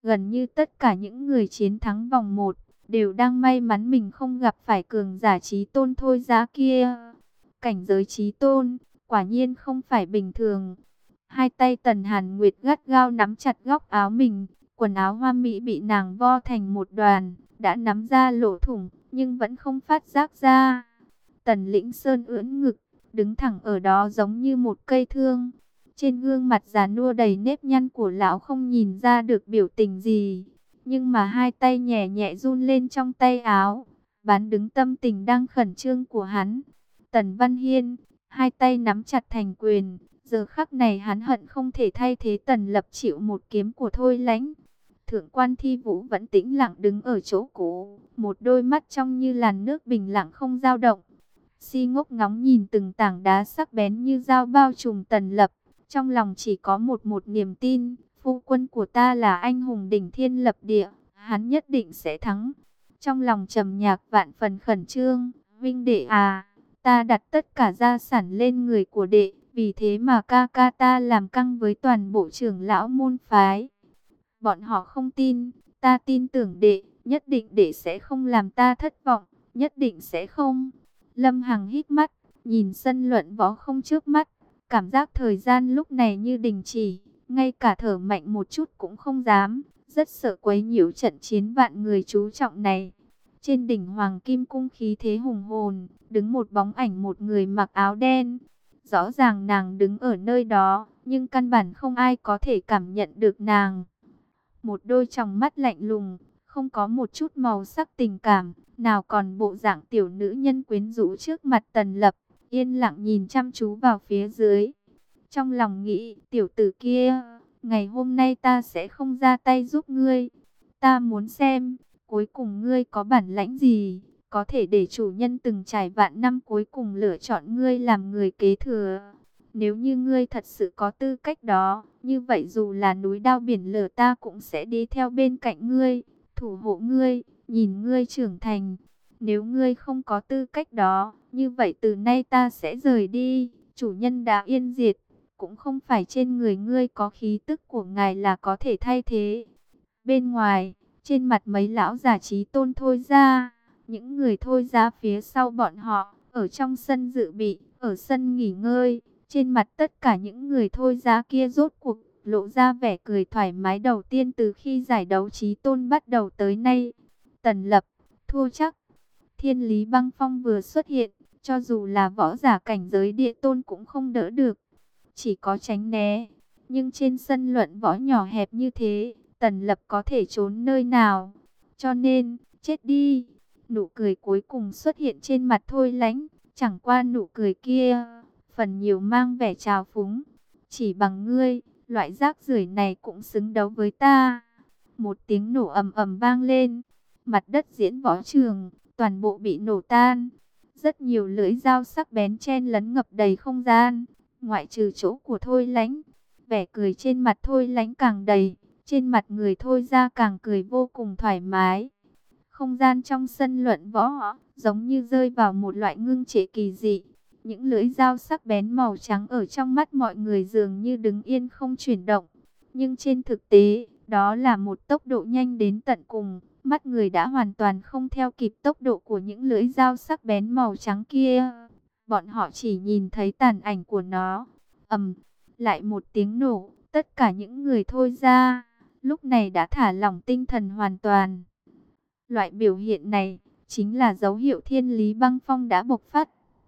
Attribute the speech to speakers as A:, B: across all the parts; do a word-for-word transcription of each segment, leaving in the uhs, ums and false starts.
A: Gần như tất cả những người chiến thắng vòng một đều đang may mắn mình không gặp phải cường giả chí tôn thôi giá kia. Cảnh giới chí tôn, quả nhiên không phải bình thường. Hai tay Tần Hàn Nguyệt gắt gao nắm chặt góc áo mình, quần áo hoa mỹ bị nàng vo thành một đoàn, đã nắm ra lỗ thủng, nhưng vẫn không phát giác ra. Tần Lĩnh Sơn ưỡn ngực, đứng thẳng ở đó giống như một cây thương. Trên gương mặt già nua đầy nếp nhăn của lão không nhìn ra được biểu tình gì. Nhưng mà hai tay nhẹ nhẹ run lên trong tay áo, bán đứng tâm tình đang khẩn trương của hắn. Tần Văn Hiên, hai tay nắm chặt thành quyền. Giờ khắc này hắn hận không thể thay thế Tần Lập chịu một kiếm của Thôi Lãnh. Thượng quan Thi Vũ vẫn tĩnh lặng đứng ở chỗ cũ, một đôi mắt trong như làn nước bình lặng không dao động. Si Ngốc ngóng nhìn từng tảng đá sắc bén như dao bao trùm Tần Lập, trong lòng chỉ có một một niềm tin, phu quân của ta là anh hùng đỉnh thiên lập địa, hắn nhất định sẽ thắng. Trong lòng trầm nhạc vạn phần khẩn trương, Vinh đệ à, ta đặt tất cả gia sản lên người của đệ, vì thế mà ca ca ta làm căng với toàn bộ trưởng lão môn phái. Bọn họ không tin, ta tin tưởng đệ, nhất định đệ sẽ không làm ta thất vọng, nhất định sẽ không. Lâm Hằng hít mắt, nhìn sân luận võ không trước mắt, cảm giác thời gian lúc này như đình chỉ, ngay cả thở mạnh một chút cũng không dám, rất sợ quấy nhiễu trận chiến vạn người chú trọng này. Trên đỉnh Hoàng Kim Cung khí thế hùng hồn, đứng một bóng ảnh một người mặc áo đen. Rõ ràng nàng đứng ở nơi đó, nhưng căn bản không ai có thể cảm nhận được nàng. Một đôi tròng mắt lạnh lùng, không có một chút màu sắc tình cảm, nào còn bộ dạng tiểu nữ nhân quyến rũ trước mặt Tần Lập, yên lặng nhìn chăm chú vào phía dưới. Trong lòng nghĩ, tiểu tử kia, ngày hôm nay ta sẽ không ra tay giúp ngươi. Ta muốn xem, cuối cùng ngươi có bản lãnh gì, có thể để chủ nhân từng trải vạn năm cuối cùng lựa chọn ngươi làm người kế thừa. Nếu như ngươi thật sự có tư cách đó, như vậy dù là núi đao biển lửa ta cũng sẽ đi theo bên cạnh ngươi, thủ hộ ngươi, nhìn ngươi trưởng thành. Nếu ngươi không có tư cách đó, như vậy từ nay ta sẽ rời đi, chủ nhân đã yên diệt, cũng không phải trên người ngươi có khí tức của ngài là có thể thay thế. Bên ngoài, trên mặt mấy lão già trí tôn thôi ra, những người thôi ra phía sau bọn họ, ở trong sân dự bị, ở sân nghỉ ngơi, trên mặt tất cả những người thôi ra kia rốt cuộc lộ ra vẻ cười thoải mái đầu tiên từ khi giải đấu trí tôn bắt đầu tới nay. Tần Lập, thua chắc. Thiên Lý Băng Phong vừa xuất hiện, cho dù là võ giả cảnh giới địa tôn cũng không đỡ được, chỉ có tránh né. Nhưng trên sân luận võ nhỏ hẹp như thế, Tần Lập có thể trốn nơi nào? Cho nên, chết đi. Nụ cười cuối cùng xuất hiện trên mặt Thôi Lãnh, chẳng qua nụ cười kia, phần nhiều mang vẻ trào phúng. Chỉ bằng ngươi, loại rác rưởi này cũng xứng đấu với ta. Một tiếng nổ ầm ầm vang lên, mặt đất diễn võ trường, toàn bộ bị nổ tan. Rất nhiều lưỡi dao sắc bén chen lấn ngập đầy không gian, ngoại trừ chỗ của Thôi Lãnh. Vẻ cười trên mặt Thôi Lãnh càng đầy, trên mặt người Thôi ra càng cười vô cùng thoải mái. Không gian trong sân luận võ giống như rơi vào một loại ngưng trệ kỳ dị. Những lưỡi dao sắc bén màu trắng ở trong mắt mọi người dường như đứng yên không chuyển động. Nhưng trên thực tế, đó là một tốc độ nhanh đến tận cùng. Mắt người đã hoàn toàn không theo kịp tốc độ của những lưỡi dao sắc bén màu trắng kia. Bọn họ chỉ nhìn thấy tàn ảnh của nó. Ầm, lại một tiếng nổ, tất cả những người Thôi ra, lúc này đã thả lỏng tinh thần hoàn toàn. Loại biểu hiện này, chính là dấu hiệu Thiên Lý Băng Phong đã bộc phát.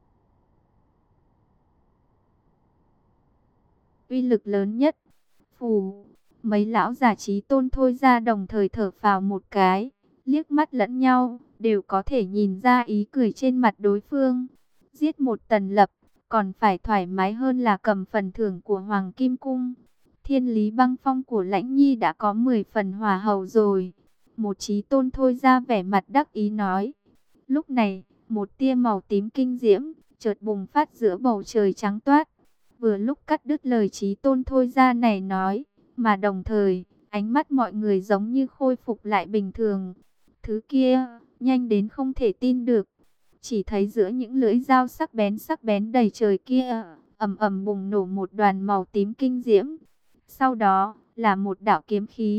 A: Uy lực lớn nhất. Phù, mấy lão giả trí tôn Thôi ra đồng thời thở phào một cái, liếc mắt lẫn nhau, đều có thể nhìn ra ý cười trên mặt đối phương. Giết một Tần Lập, còn phải thoải mái hơn là cầm phần thưởng của Hoàng Kim Cung. Thiên Lý Băng Phong của Lãnh Nhi đã có mười phần hỏa hầu rồi. Một trí tôn Thôi ra vẻ mặt đắc ý nói. Lúc này, một tia màu tím kinh diễm, chợt bùng phát giữa bầu trời trắng toát. Vừa lúc cắt đứt lời trí tôn Thôi ra này nói, mà đồng thời, ánh mắt mọi người giống như khôi phục lại bình thường. Thứ kia, nhanh đến không thể tin được. Chỉ thấy giữa những lưỡi dao sắc bén sắc bén đầy trời kia, ầm ầm bùng nổ một đoàn màu tím kinh diễm. Sau đó, là một đạo kiếm khí,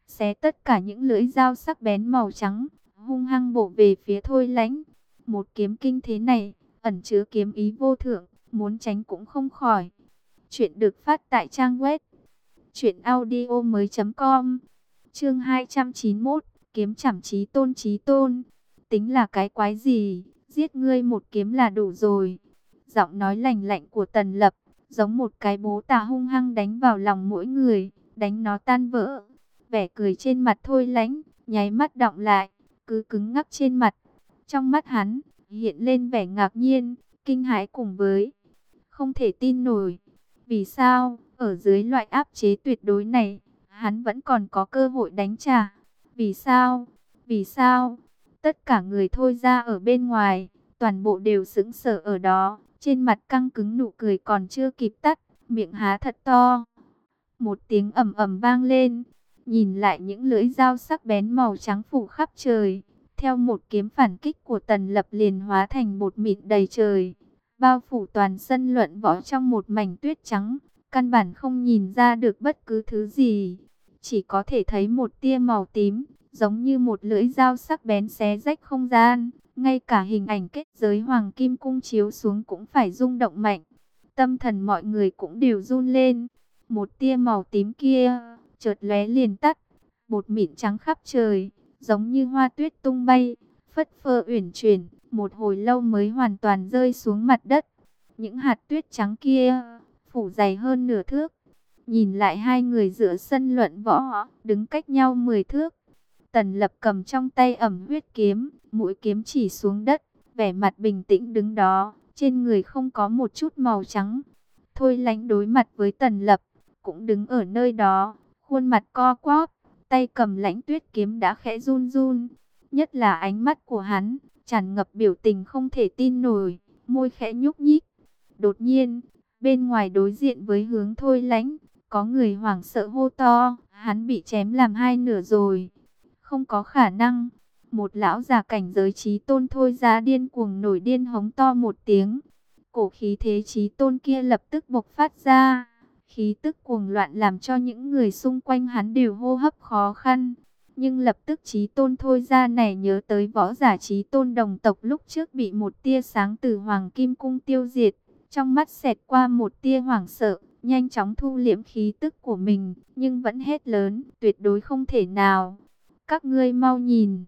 A: xé tất cả những lưỡi dao sắc bén màu trắng, hung hăng bổ về phía Thôi Lãnh. Một kiếm kinh thế này, ẩn chứa kiếm ý vô thượng, muốn tránh cũng không khỏi. Chuyện được phát tại trang web truyện audio mới chấm com. Chương hai trăm chín mươi mốt, kiếm chảm chí tôn chí tôn. Tính là cái quái gì, giết ngươi một kiếm là đủ rồi. Giọng nói lạnh lạnh của Tần Lập, giống một cái bố tà hung hăng đánh vào lòng mỗi người, đánh nó tan vỡ. Vẻ cười trên mặt Thôi Lãnh, nháy mắt đọng lại, cứ cứng ngắc trên mặt. Trong mắt hắn, hiện lên vẻ ngạc nhiên, kinh hãi cùng với không thể tin nổi. Vì sao, ở dưới loại áp chế tuyệt đối này, hắn vẫn còn có cơ hội đánh trả? Vì sao? Vì sao? Tất cả người Thôi ra ở bên ngoài, toàn bộ đều sững sờ ở đó, trên mặt căng cứng, nụ cười còn chưa kịp tắt, miệng há thật to. Một tiếng ầm ầm vang lên, nhìn lại những lưỡi dao sắc bén màu trắng phủ khắp trời, theo một kiếm phản kích của Tần Lập liền hóa thành bột mịn đầy trời, bao phủ toàn sân luận võ trong một mảnh tuyết trắng, căn bản không nhìn ra được bất cứ thứ gì, chỉ có thể thấy một tia màu tím, giống như một lưỡi dao sắc bén xé rách không gian, ngay cả hình ảnh kết giới hoàng kim cung chiếu xuống cũng phải rung động mạnh, tâm thần mọi người cũng đều run lên. Một tia màu tím kia chợt lóe liền tắt, bột mịn trắng khắp trời, giống như hoa tuyết tung bay, phất phơ uyển chuyển, một hồi lâu mới hoàn toàn rơi xuống mặt đất. Những hạt tuyết trắng kia phủ dày hơn nửa thước. Nhìn lại hai người giữa sân luận võ, đứng cách nhau mười thước. Tần Lập cầm trong tay ẩm huyết kiếm, mũi kiếm chỉ xuống đất, vẻ mặt bình tĩnh đứng đó, trên người không có một chút màu trắng. Thôi Lãnh đối mặt với Tần Lập, cũng đứng ở nơi đó, khuôn mặt co quắp, tay cầm Lãnh Tuyết kiếm đã khẽ run run. Nhất là ánh mắt của hắn, tràn ngập biểu tình không thể tin nổi, môi khẽ nhúc nhích. Đột nhiên, bên ngoài đối diện với hướng Thôi Lãnh, có người hoảng sợ hô to, hắn bị chém làm hai nửa rồi. Không có khả năng. Một lão già cảnh giới chí tôn Thôi ra điên cuồng nổi điên hống to một tiếng. Cổ khí thế chí tôn kia lập tức bộc phát ra. Khí tức cuồng loạn làm cho những người xung quanh hắn đều hô hấp khó khăn. Nhưng lập tức chí tôn Thôi ra này nhớ tới võ giả chí tôn đồng tộc lúc trước bị một tia sáng từ Hoàng Kim Cung tiêu diệt. Trong mắt xẹt qua một tia hoảng sợ, nhanh chóng thu liễm khí tức của mình, nhưng vẫn hét lớn, tuyệt đối không thể nào. Các ngươi mau nhìn.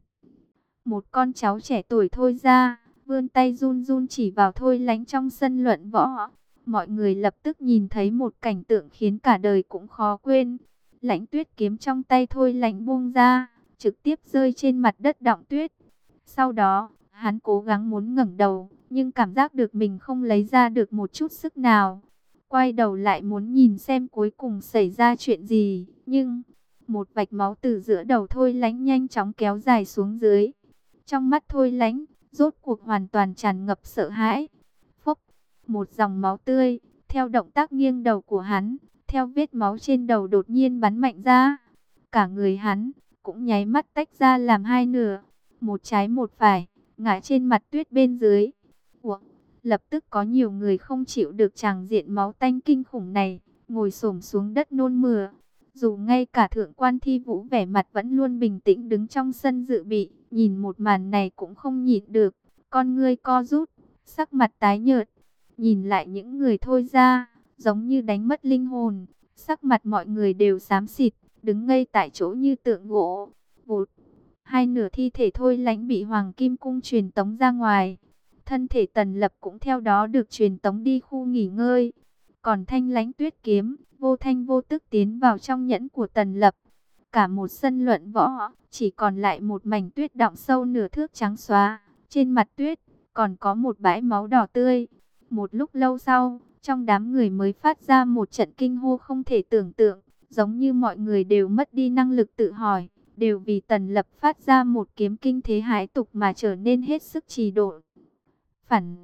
A: Một con cháu trẻ tuổi Thôi ra, vươn tay run run chỉ vào Thôi Lãnh trong sân luận võ. Mọi người lập tức nhìn thấy một cảnh tượng khiến cả đời cũng khó quên. Lãnh Tuyết kiếm trong tay Thôi Lãnh buông ra, trực tiếp rơi trên mặt đất đọng tuyết. Sau đó, hắn cố gắng muốn ngẩng đầu, nhưng cảm giác được mình không lấy ra được một chút sức nào. Quay đầu lại muốn nhìn xem cuối cùng xảy ra chuyện gì, nhưng một vạch máu từ giữa đầu Thôi Lãnh nhanh chóng kéo dài xuống dưới. Trong mắt Thôi Lãnh, rốt cuộc hoàn toàn tràn ngập sợ hãi. Phốc, một dòng máu tươi, theo động tác nghiêng đầu của hắn, theo vết máu trên đầu đột nhiên bắn mạnh ra. Cả người hắn cũng nháy mắt tách ra làm hai nửa, một trái một phải, ngã trên mặt tuyết bên dưới. Ủa, lập tức có nhiều người không chịu được tràng diện máu tanh kinh khủng này, ngồi xổm xuống đất nôn mửa. Dù ngay cả thượng quan Thi Vũ vẻ mặt vẫn luôn bình tĩnh đứng trong sân dự bị, nhìn một màn này cũng không nhịn được, con ngươi co rút, sắc mặt tái nhợt. Nhìn lại những người Thôi ra, giống như đánh mất linh hồn, sắc mặt mọi người đều xám xịt, đứng ngây tại chỗ như tượng gỗ. Vụt, hai nửa thi thể Thôi Lãnh bị Hoàng Kim Cung truyền tống ra ngoài. Thân thể Tần Lập cũng theo đó được truyền tống đi khu nghỉ ngơi. Còn thanh Lãnh Tuyết kiếm, vô thanh vô tức tiến vào trong nhẫn của Tần Lập. Cả một sân luận võ, chỉ còn lại một mảnh tuyết đọng sâu nửa thước trắng xóa. Trên mặt tuyết, còn có một bãi máu đỏ tươi. Một lúc lâu sau, trong đám người mới phát ra một trận kinh hô không thể tưởng tượng. Giống như mọi người đều mất đi năng lực tự hỏi, đều vì Tần Lập phát ra một kiếm kinh thế hãi tục mà trở nên hết sức trì độn. Phản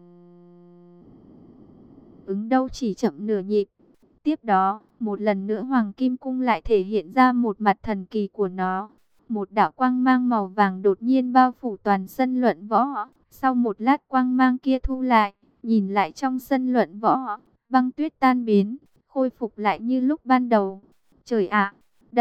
A: ứng đâu chỉ chậm nửa nhịp. Tiếp đó, một lần nữa Hoàng Kim Cung lại thể hiện ra một mặt thần kỳ của nó. Một đạo quang mang màu vàng đột nhiên bao phủ toàn sân luận võ. Sau một lát quang mang kia thu lại, nhìn lại trong sân luận võ, băng tuyết tan biến, khôi phục lại như lúc ban đầu. Trời ạ, đây,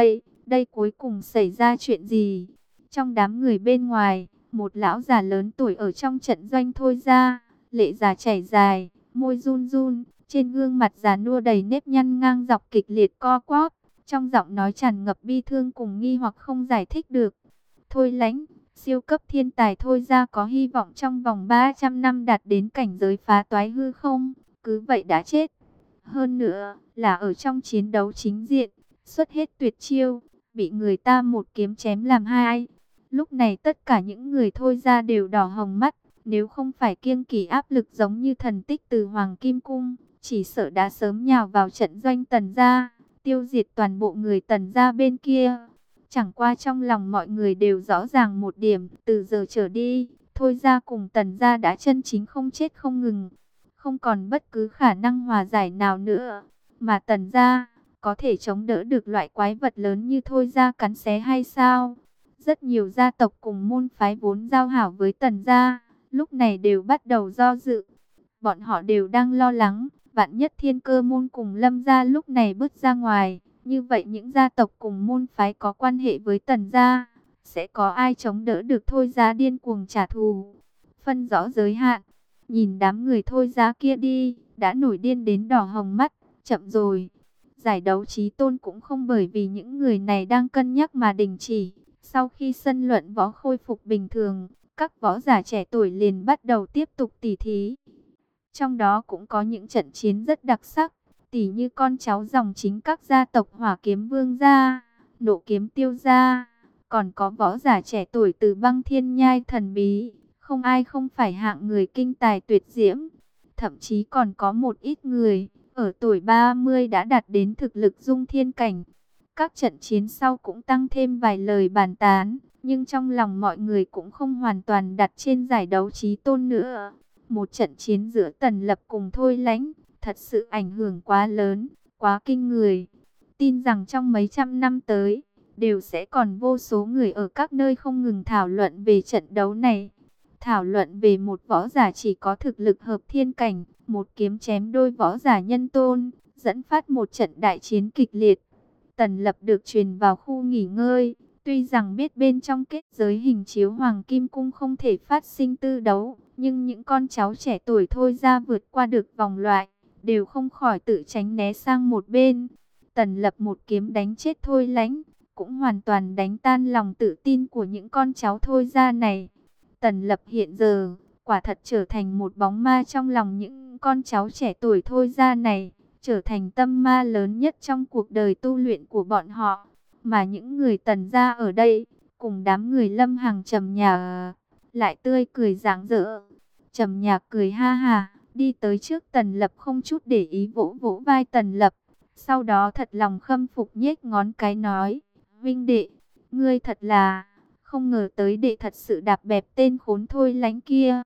A: đây cuối cùng xảy ra chuyện gì? Trong đám người bên ngoài, một lão già lớn tuổi ở trong trận doanh Thôi ra, lệ già chảy dài, môi run run, trên gương mặt già nua đầy nếp nhăn ngang dọc kịch liệt co quắp, trong giọng nói tràn ngập bi thương cùng nghi hoặc không giải thích được. Thôi Lãnh, siêu cấp thiên tài Thôi ra có hy vọng trong vòng ba trăm năm đạt đến cảnh giới phá toái hư không? Cứ vậy đã chết. Hơn nữa, là ở trong chiến đấu chính diện, xuất hết tuyệt chiêu, bị người ta một kiếm chém làm hai. Lúc này tất cả những người Thôi ra đều đỏ hồng mắt, nếu không phải kiêng kỵ áp lực giống như thần tích từ Hoàng Kim Cung, chỉ sợ đã sớm nhào vào trận doanh Tần gia, tiêu diệt toàn bộ người Tần gia bên kia. Chẳng qua trong lòng mọi người đều rõ ràng một điểm, từ giờ trở đi, Thôi ra cùng Tần gia đã chân chính không chết không ngừng, không còn bất cứ khả năng hòa giải nào nữa. Mà Tần gia có thể chống đỡ được loại quái vật lớn như Thôi ra cắn xé hay sao? Rất nhiều gia tộc cùng môn phái vốn giao hảo với Tần gia, lúc này đều bắt đầu do dự. Bọn họ đều đang lo lắng, vạn nhất Thiên Cơ môn cùng Lâm gia lúc này bước ra ngoài, như vậy những gia tộc cùng môn phái có quan hệ với Tần gia, sẽ có ai chống đỡ được Thôi ra điên cuồng trả thù? Phân rõ giới hạn, nhìn đám người Thôi ra kia đi, đã nổi điên đến đỏ hồng mắt, chậm rồi. Giải đấu chí tôn cũng không bởi vì những người này đang cân nhắc mà đình chỉ. Sau khi sân luận võ khôi phục bình thường, các võ giả trẻ tuổi liền bắt đầu tiếp tục tỉ thí. Trong đó cũng có những trận chiến rất đặc sắc, tỉ như con cháu dòng chính các gia tộc Hỏa Kiếm Vương gia, Nộ Kiếm Tiêu gia, còn có võ giả trẻ tuổi từ Băng Thiên Nhai thần bí, không ai không phải hạng người kinh tài tuyệt diễm. Thậm chí còn có một ít người ở tuổi ba mươi đã đạt đến thực lực dung thiên cảnh. Các trận chiến sau cũng tăng thêm vài lời bàn tán, nhưng trong lòng mọi người cũng không hoàn toàn đặt trên giải đấu chí tôn nữa. Một trận chiến giữa Tần Lập cùng Thôi Lãnh, thật sự ảnh hưởng quá lớn, quá kinh người. Tin rằng trong mấy trăm năm tới, đều sẽ còn vô số người ở các nơi không ngừng thảo luận về trận đấu này. Thảo luận về một võ giả chỉ có thực lực hợp thiên cảnh, một kiếm chém đôi võ giả nhân tôn, dẫn phát một trận đại chiến kịch liệt. Tần Lập được truyền vào khu nghỉ ngơi, tuy rằng biết bên trong kết giới hình chiếu Hoàng Kim Cung không thể phát sinh tư đấu, nhưng những con cháu trẻ tuổi Thôi ra vượt qua được vòng loại, đều không khỏi tự tránh né sang một bên. Tần Lập một kiếm đánh chết Thôi Lãnh, cũng hoàn toàn đánh tan lòng tự tin của những con cháu Thôi ra này. Tần Lập hiện giờ, quả thật trở thành một bóng ma trong lòng những con cháu trẻ tuổi Thôi ra này, trở thành tâm ma lớn nhất trong cuộc đời tu luyện của bọn họ. Mà những người Tần gia ở đây, cùng đám người Lâm Hằng Trầm Nhạc, lại tươi cười rạng rỡ. Trầm Nhạc cười ha ha, đi tới trước Tần Lập không chút để ý vỗ vỗ vai Tần Lập. Sau đó thật lòng khâm phục nhếch ngón cái nói, Vinh đệ, ngươi thật là... Không ngờ tới đệ thật sự đạp bẹp tên khốn Thôi Lãnh kia.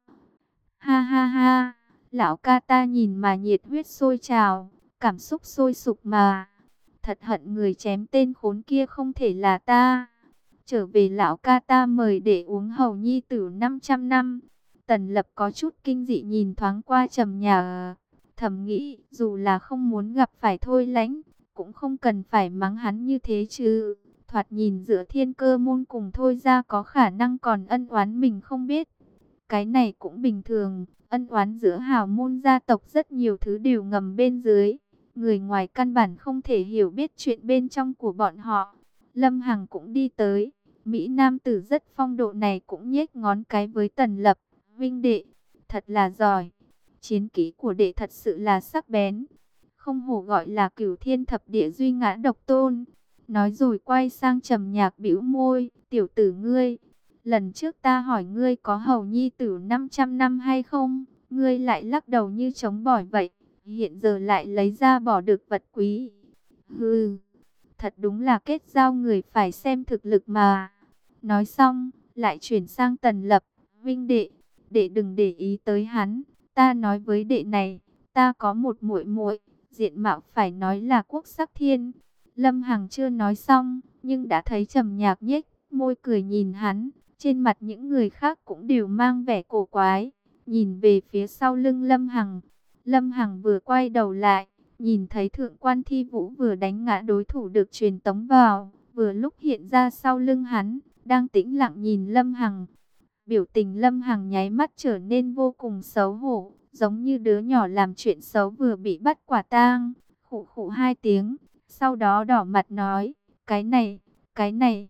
A: Ha ha ha, lão ca ta nhìn mà nhiệt huyết sôi trào, cảm xúc sôi sục mà. Thật hận người chém tên khốn kia không thể là ta. Trở về lão ca ta mời đệ uống hầu nhi tử năm trăm năm. Tần Lập có chút kinh dị nhìn thoáng qua Trầm Nhạc, thầm nghĩ dù là không muốn gặp phải Thôi Lãnh, cũng không cần phải mắng hắn như thế chứ. Thoạt nhìn giữa Thiên Cơ môn cùng Thôi ra có khả năng còn ân oán mình không biết. Cái này cũng bình thường, ân oán giữa hào môn gia tộc rất nhiều thứ đều ngầm bên dưới. Người ngoài căn bản không thể hiểu biết chuyện bên trong của bọn họ. Lâm Hằng cũng đi tới, Mỹ Nam tử rất phong độ này cũng nhếch ngón cái với Tần Lập. Vinh đệ, thật là giỏi, chiến kỹ của đệ thật sự là sắc bén. Không hổ gọi là Cửu Thiên Thập Địa Duy Ngã Độc Tôn. Nói rồi quay sang Trầm Nhạc bĩu môi, tiểu tử ngươi, lần trước ta hỏi ngươi có hầu nhi tử năm trăm năm hay không, ngươi lại lắc đầu như chống bỏi vậy, hiện giờ lại lấy ra bỏ được vật quý. Hừ, thật đúng là kết giao người phải xem thực lực mà. Nói xong, lại chuyển sang Tần Lập, Vinh đệ, đệ đừng để ý tới hắn, ta nói với đệ này, ta có một muội muội, diện mạo phải nói là quốc sắc thiên. Lâm Hằng chưa nói xong, nhưng đã thấy Trầm Nhạc nhếch môi cười nhìn hắn. Trên mặt những người khác cũng đều mang vẻ cổ quái, nhìn về phía sau lưng Lâm Hằng. Lâm Hằng vừa quay đầu lại, nhìn thấy Thượng quan Thi Vũ vừa đánh ngã đối thủ được truyền tống vào, vừa lúc hiện ra sau lưng hắn, đang tĩnh lặng nhìn Lâm Hằng. Biểu tình Lâm Hằng nháy mắt trở nên vô cùng xấu hổ, giống như đứa nhỏ làm chuyện xấu vừa bị bắt quả tang. Khụ khụ hai tiếng, sau đó đỏ mặt nói, cái này, cái này,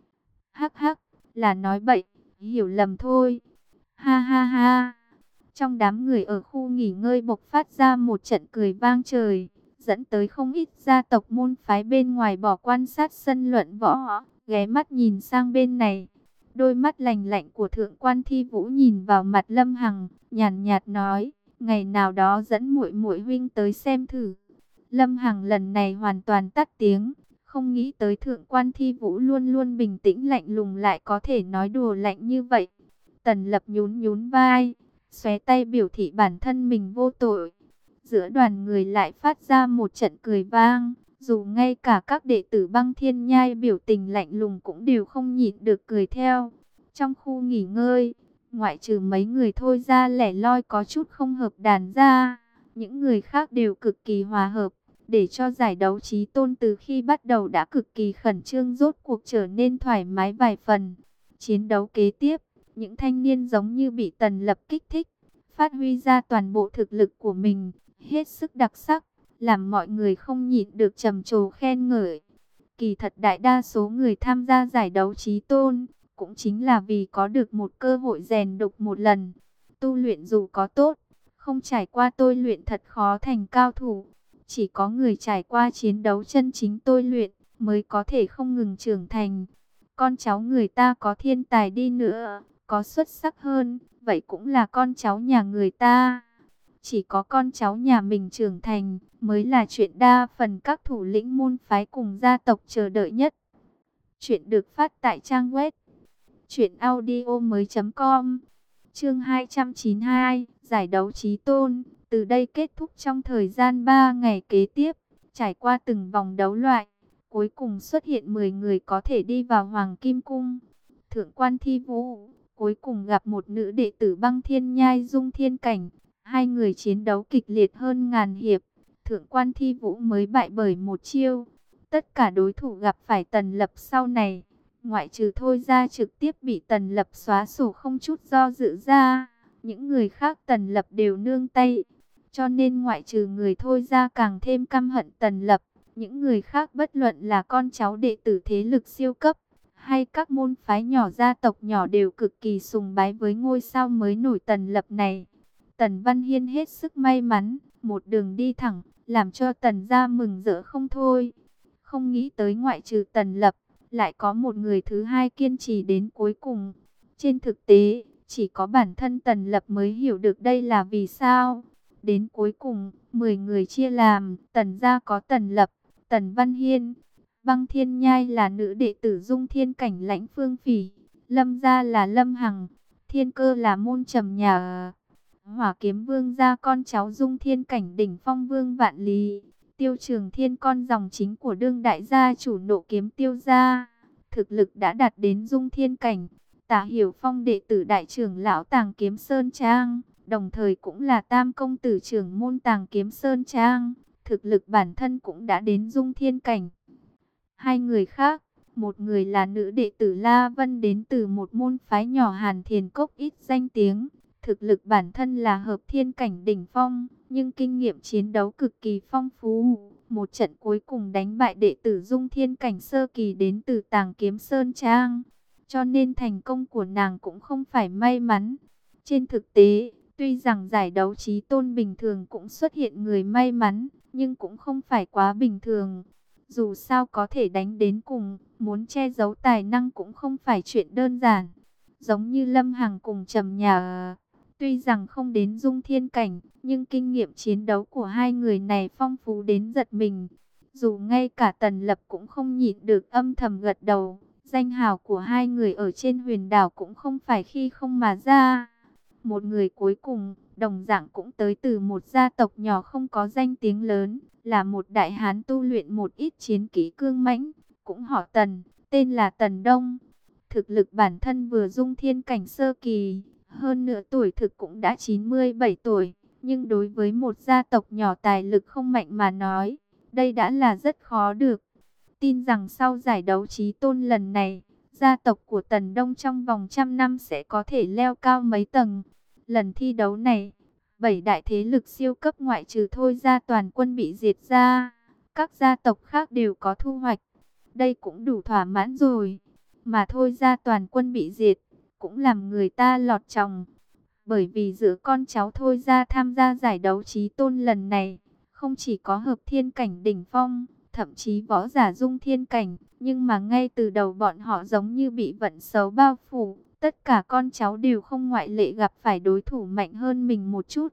A: hắc hắc, là nói bậy, hiểu lầm thôi. Ha ha ha. Trong đám người ở khu nghỉ ngơi bộc phát ra một trận cười vang trời, dẫn tới không ít gia tộc môn phái bên ngoài bỏ quan sát sân luận võ, ghé mắt nhìn sang bên này. Đôi mắt lạnh lạnh của thượng quan Thi Vũ nhìn vào mặt Lâm Hằng, nhàn nhạt nói, ngày nào đó dẫn muội muội huynh tới xem thử. Lâm Hằng lần này hoàn toàn tắt tiếng, không nghĩ tới thượng quan Thi Vũ luôn luôn bình tĩnh lạnh lùng lại có thể nói đùa lạnh như vậy. Tần Lập nhún nhún vai, xóe tay biểu thị bản thân mình vô tội. Giữa đoàn người lại phát ra một trận cười vang, dù ngay cả các đệ tử Băng Thiên Nhai biểu tình lạnh lùng cũng đều không nhịn được cười theo. Trong khu nghỉ ngơi, ngoại trừ mấy người thôi ra lẻ loi có chút không hợp đàn ra, những người khác đều cực kỳ hòa hợp, để cho giải đấu chí tôn từ khi bắt đầu đã cực kỳ khẩn trương rốt cuộc trở nên thoải mái vài phần. Chiến đấu kế tiếp, những thanh niên giống như bị Tần Lập kích thích, phát huy ra toàn bộ thực lực của mình, hết sức đặc sắc, làm mọi người không nhịn được trầm trồ khen ngợi. Kỳ thật đại đa số người tham gia giải đấu chí tôn, cũng chính là vì có được một cơ hội rèn đục một lần. Tu luyện dù có tốt, không trải qua tôi luyện thật khó thành cao thủ. Chỉ có người trải qua chiến đấu chân chính tôi luyện, mới có thể không ngừng trưởng thành. Con cháu người ta có thiên tài đi nữa, có xuất sắc hơn, vậy cũng là con cháu nhà người ta. Chỉ có con cháu nhà mình trưởng thành, mới là chuyện đa phần các thủ lĩnh môn phái cùng gia tộc chờ đợi nhất. Chuyện được phát tại trang web truyện audio mới chấm com. Chương hai trăm chín mươi hai, giải đấu chí tôn, từ đây kết thúc trong thời gian ba ngày kế tiếp, trải qua từng vòng đấu loại, cuối cùng xuất hiện mười người có thể đi vào Hoàng Kim Cung. Thượng quan Thi Vũ cuối cùng gặp một nữ đệ tử Băng Thiên Nhai Dung Thiên Cảnh, hai người chiến đấu kịch liệt hơn ngàn hiệp, thượng quan Thi Vũ mới bại bởi một chiêu. Tất cả đối thủ gặp phải Tần Lập sau này, ngoại trừ thôi ra trực tiếp bị Tần Lập xóa sổ không chút do dự ra, những người khác Tần Lập đều nương tay. Cho nên ngoại trừ người thôi ra càng thêm căm hận Tần Lập, những người khác bất luận là con cháu đệ tử thế lực siêu cấp, hay các môn phái nhỏ gia tộc nhỏ đều cực kỳ sùng bái với ngôi sao mới nổi Tần Lập này. Tần Văn Hiên hết sức may mắn, một đường đi thẳng, làm cho Tần gia mừng rỡ không thôi. Không nghĩ tới ngoại trừ Tần Lập, lại có một người thứ hai kiên trì đến cuối cùng. Trên thực tế, chỉ có bản thân Tần Lập mới hiểu được đây là vì sao. Đến cuối cùng, mười người chia làm, Tần gia có Tần Lập, Tần Văn Hiên, Băng Thiên Nhai là nữ đệ tử Dung Thiên Cảnh Lãnh Phương Phỉ, Lâm gia là Lâm Hằng, Thiên Cơ là môn trầm nhà, Hỏa Kiếm Vương gia con cháu Dung Thiên Cảnh đỉnh phong Vương Vạn Lý, Tiêu Trường Thiên con dòng chính của đương đại gia chủ Nộ Kiếm Tiêu gia, thực lực đã đạt đến Dung Thiên Cảnh. Tả Hiểu Phong đệ tử đại trưởng lão Tàng Kiếm Sơn Trang, đồng thời cũng là tam công tử trưởng môn Tàng Kiếm Sơn Trang, thực lực bản thân cũng đã đến Dung Thiên Cảnh. Hai người khác, một người là nữ đệ tử La Vân đến từ một môn phái nhỏ Hàn Thiền Cốc ít danh tiếng, thực lực bản thân là hợp thiên cảnh đỉnh phong, nhưng kinh nghiệm chiến đấu cực kỳ phong phú. Một trận cuối cùng đánh bại đệ tử Dung Thiên Cảnh sơ kỳ đến từ Tàng Kiếm Sơn Trang, cho nên thành công của nàng cũng không phải may mắn. Trên thực tế, tuy rằng giải đấu chí tôn bình thường cũng xuất hiện người may mắn, nhưng cũng không phải quá bình thường. Dù sao có thể đánh đến cùng, muốn che giấu tài năng cũng không phải chuyện đơn giản. Giống như Lâm Hằng cùng Trầm Nhà, tuy rằng không đến Dung Thiên Cảnh, nhưng kinh nghiệm chiến đấu của hai người này phong phú đến giật mình. Dù ngay cả Tần Lập cũng không nhịn được âm thầm gật đầu, danh hào của hai người ở trên huyền đảo cũng không phải khi không mà ra. Một người cuối cùng, đồng dạng cũng tới từ một gia tộc nhỏ không có danh tiếng lớn, là một đại hán tu luyện một ít chiến kỹ cương mãnh, cũng họ Tần, tên là Tần Đông. Thực lực bản thân vừa Dung Thiên Cảnh sơ kỳ, hơn nửa tuổi thực cũng đã chín mươi bảy tuổi, nhưng đối với một gia tộc nhỏ tài lực không mạnh mà nói, đây đã là rất khó được. tin rằng sau giải đấu chí tôn lần này, gia tộc của Tần Đông trong vòng trăm năm sẽ có thể leo cao mấy tầng. Lần thi đấu này, bảy đại thế lực siêu cấp ngoại trừ Thôi Gia toàn quân bị diệt ra, các gia tộc khác đều có thu hoạch. Đây cũng đủ thỏa mãn rồi. Mà Thôi Gia toàn quân bị diệt, cũng làm người ta lọt lòng. Bởi vì giữa con cháu Thôi Gia tham gia giải đấu chí tôn lần này, không chỉ có hợp thiên cảnh đỉnh phong, thậm chí võ giả dung thiên cảnh, nhưng mà ngay từ đầu bọn họ giống như bị vận xấu bao phủ. Tất cả con cháu đều không ngoại lệ gặp phải đối thủ mạnh hơn mình một chút.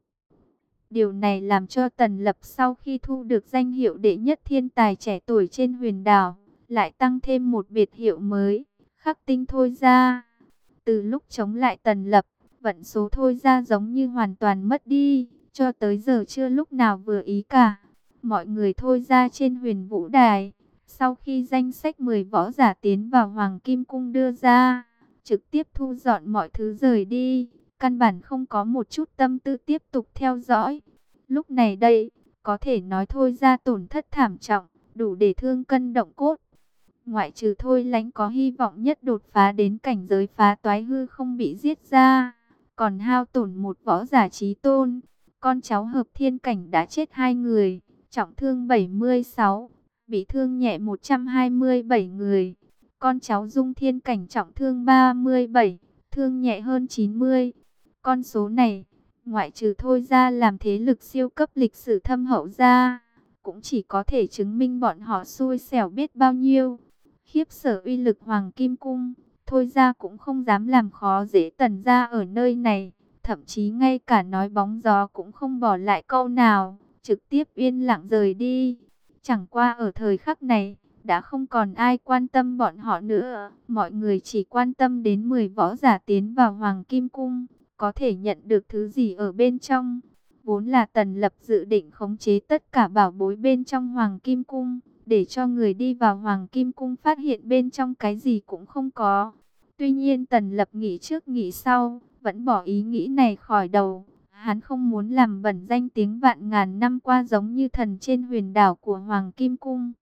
A: Điều này làm cho Tần Lập sau khi thu được danh hiệu đệ nhất thiên tài trẻ tuổi trên huyền đảo, lại tăng thêm một biệt hiệu mới, Khắc Tinh Thôi Gia. Từ lúc chống lại Tần Lập, vận số Thôi Gia giống như hoàn toàn mất đi, cho tới giờ chưa lúc nào vừa ý cả. Mọi người Thôi Gia trên huyền vũ đài, sau khi danh sách mười võ giả tiến vào Hoàng Kim Cung đưa ra, trực tiếp thu dọn mọi thứ rời đi, căn bản không có một chút tâm tư tiếp tục theo dõi. Lúc này đây, có thể nói Thôi Gia tổn thất thảm trọng, đủ để thương cân động cốt. Ngoại trừ Thôi Lánh có hy vọng nhất đột phá đến cảnh giới phá toái hư không bị giết ra, còn hao tổn một võ giả chí tôn. Con cháu hợp thiên cảnh đã chết hai người, trọng thương bảy mươi sáu, bị thương nhẹ một trăm hai mươi bảy người. Con cháu dung thiên cảnh trọng thương ba mươi bảy, thương nhẹ hơn chín mươi. Con số này, ngoại trừ Thôi Gia làm thế lực siêu cấp lịch sử thâm hậu ra, cũng chỉ có thể chứng minh bọn họ xui xẻo biết bao nhiêu. Khiếp sợ uy lực Hoàng Kim Cung, Thôi Gia cũng không dám làm khó dễ Tần Gia ở nơi này, thậm chí ngay cả nói bóng gió cũng không bỏ lại câu nào, trực tiếp yên lặng rời đi. Chẳng qua ở thời khắc này, đã không còn ai quan tâm bọn họ nữa, mọi người chỉ quan tâm đến mười võ giả tiến vào Hoàng Kim Cung, có thể nhận được thứ gì ở bên trong. Vốn là Tần Lập dự định khống chế tất cả bảo bối bên trong Hoàng Kim Cung, để cho người đi vào Hoàng Kim Cung phát hiện bên trong cái gì cũng không có. Tuy nhiên Tần Lập nghĩ trước nghĩ sau, vẫn bỏ ý nghĩ này khỏi đầu. Hắn không muốn làm bẩn danh tiếng vạn ngàn năm qua giống như thần trên huyền đảo của Hoàng Kim Cung.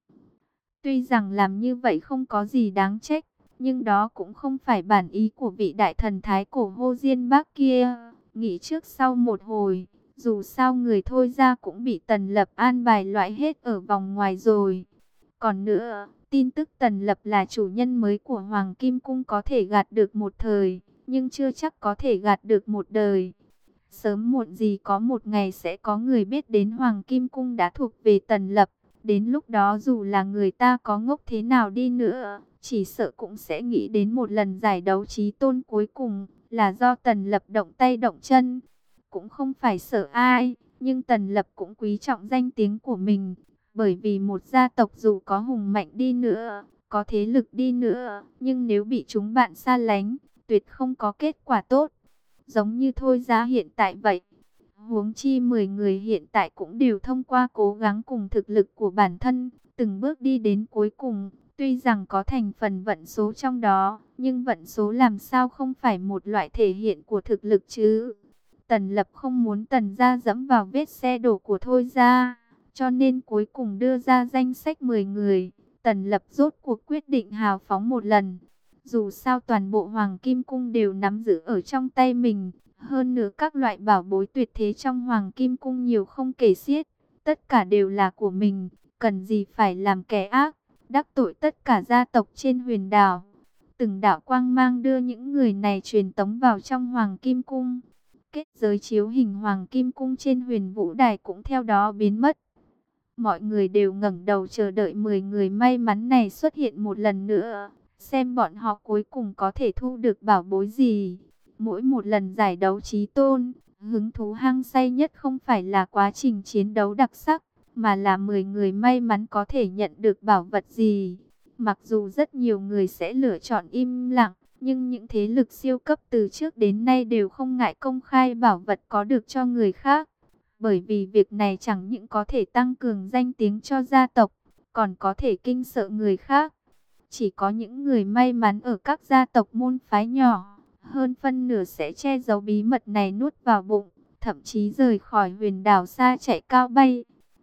A: Tuy rằng làm như vậy không có gì đáng trách, nhưng đó cũng không phải bản ý của vị đại thần thái cổ Hô Diên Bác kia. Nghĩ trước sau một hồi, dù sao người Thôi Gia cũng bị Tần Lập an bài loại hết ở vòng ngoài rồi. Còn nữa, tin tức Tần Lập là chủ nhân mới của Hoàng Kim Cung có thể gạt được một thời, nhưng chưa chắc có thể gạt được một đời. Sớm muộn gì có một ngày sẽ có người biết đến Hoàng Kim Cung đã thuộc về Tần Lập. Đến lúc đó dù là người ta có ngốc thế nào đi nữa, chỉ sợ cũng sẽ nghĩ đến một lần giải đấu chí tôn cuối cùng là do Tần Lập động tay động chân. Cũng không phải sợ ai, nhưng Tần Lập cũng quý trọng danh tiếng của mình. Bởi vì một gia tộc dù có hùng mạnh đi nữa, có thế lực đi nữa, nhưng nếu bị chúng bạn xa lánh, tuyệt không có kết quả tốt. Giống như Thôi Gia hiện tại vậy. Huống chi mười người hiện tại cũng đều thông qua cố gắng cùng thực lực của bản thân, từng bước đi đến cuối cùng. Tuy rằng có thành phần vận số trong đó, nhưng vận số làm sao không phải một loại thể hiện của thực lực chứ. Tần Lập không muốn Tần Gia dẫm vào vết xe đổ của Thôi Gia, cho nên cuối cùng đưa ra danh sách mười người. Tần Lập rốt cuộc quyết định hào phóng một lần. Dù sao toàn bộ Hoàng Kim Cung đều nắm giữ ở trong tay mình. Hơn nữa các loại bảo bối tuyệt thế trong Hoàng Kim Cung nhiều không kể xiết. Tất cả đều là của mình, cần gì phải làm kẻ ác, đắc tội tất cả gia tộc trên huyền đảo. Từng đạo quang mang đưa những người này truyền tống vào trong Hoàng Kim Cung. Kết giới chiếu hình Hoàng Kim Cung trên huyền vũ đài cũng theo đó biến mất. Mọi người đều ngẩng đầu chờ đợi mười người may mắn này xuất hiện một lần nữa, xem bọn họ cuối cùng có thể thu được bảo bối gì. Mỗi một lần giải đấu chí tôn, hứng thú hăng say nhất không phải là quá trình chiến đấu đặc sắc, mà là mười người may mắn có thể nhận được bảo vật gì. Mặc dù rất nhiều người sẽ lựa chọn im lặng, nhưng những thế lực siêu cấp từ trước đến nay đều không ngại công khai bảo vật có được cho người khác. Bởi vì việc này chẳng những có thể tăng cường danh tiếng cho gia tộc, còn có thể kinh sợ người khác. Chỉ có những người may mắn ở các gia tộc môn phái nhỏ, hơn phân nửa sẽ che giấu bí mật này nuốt vào bụng, thậm chí rời khỏi huyền đảo xa chạy cao bay.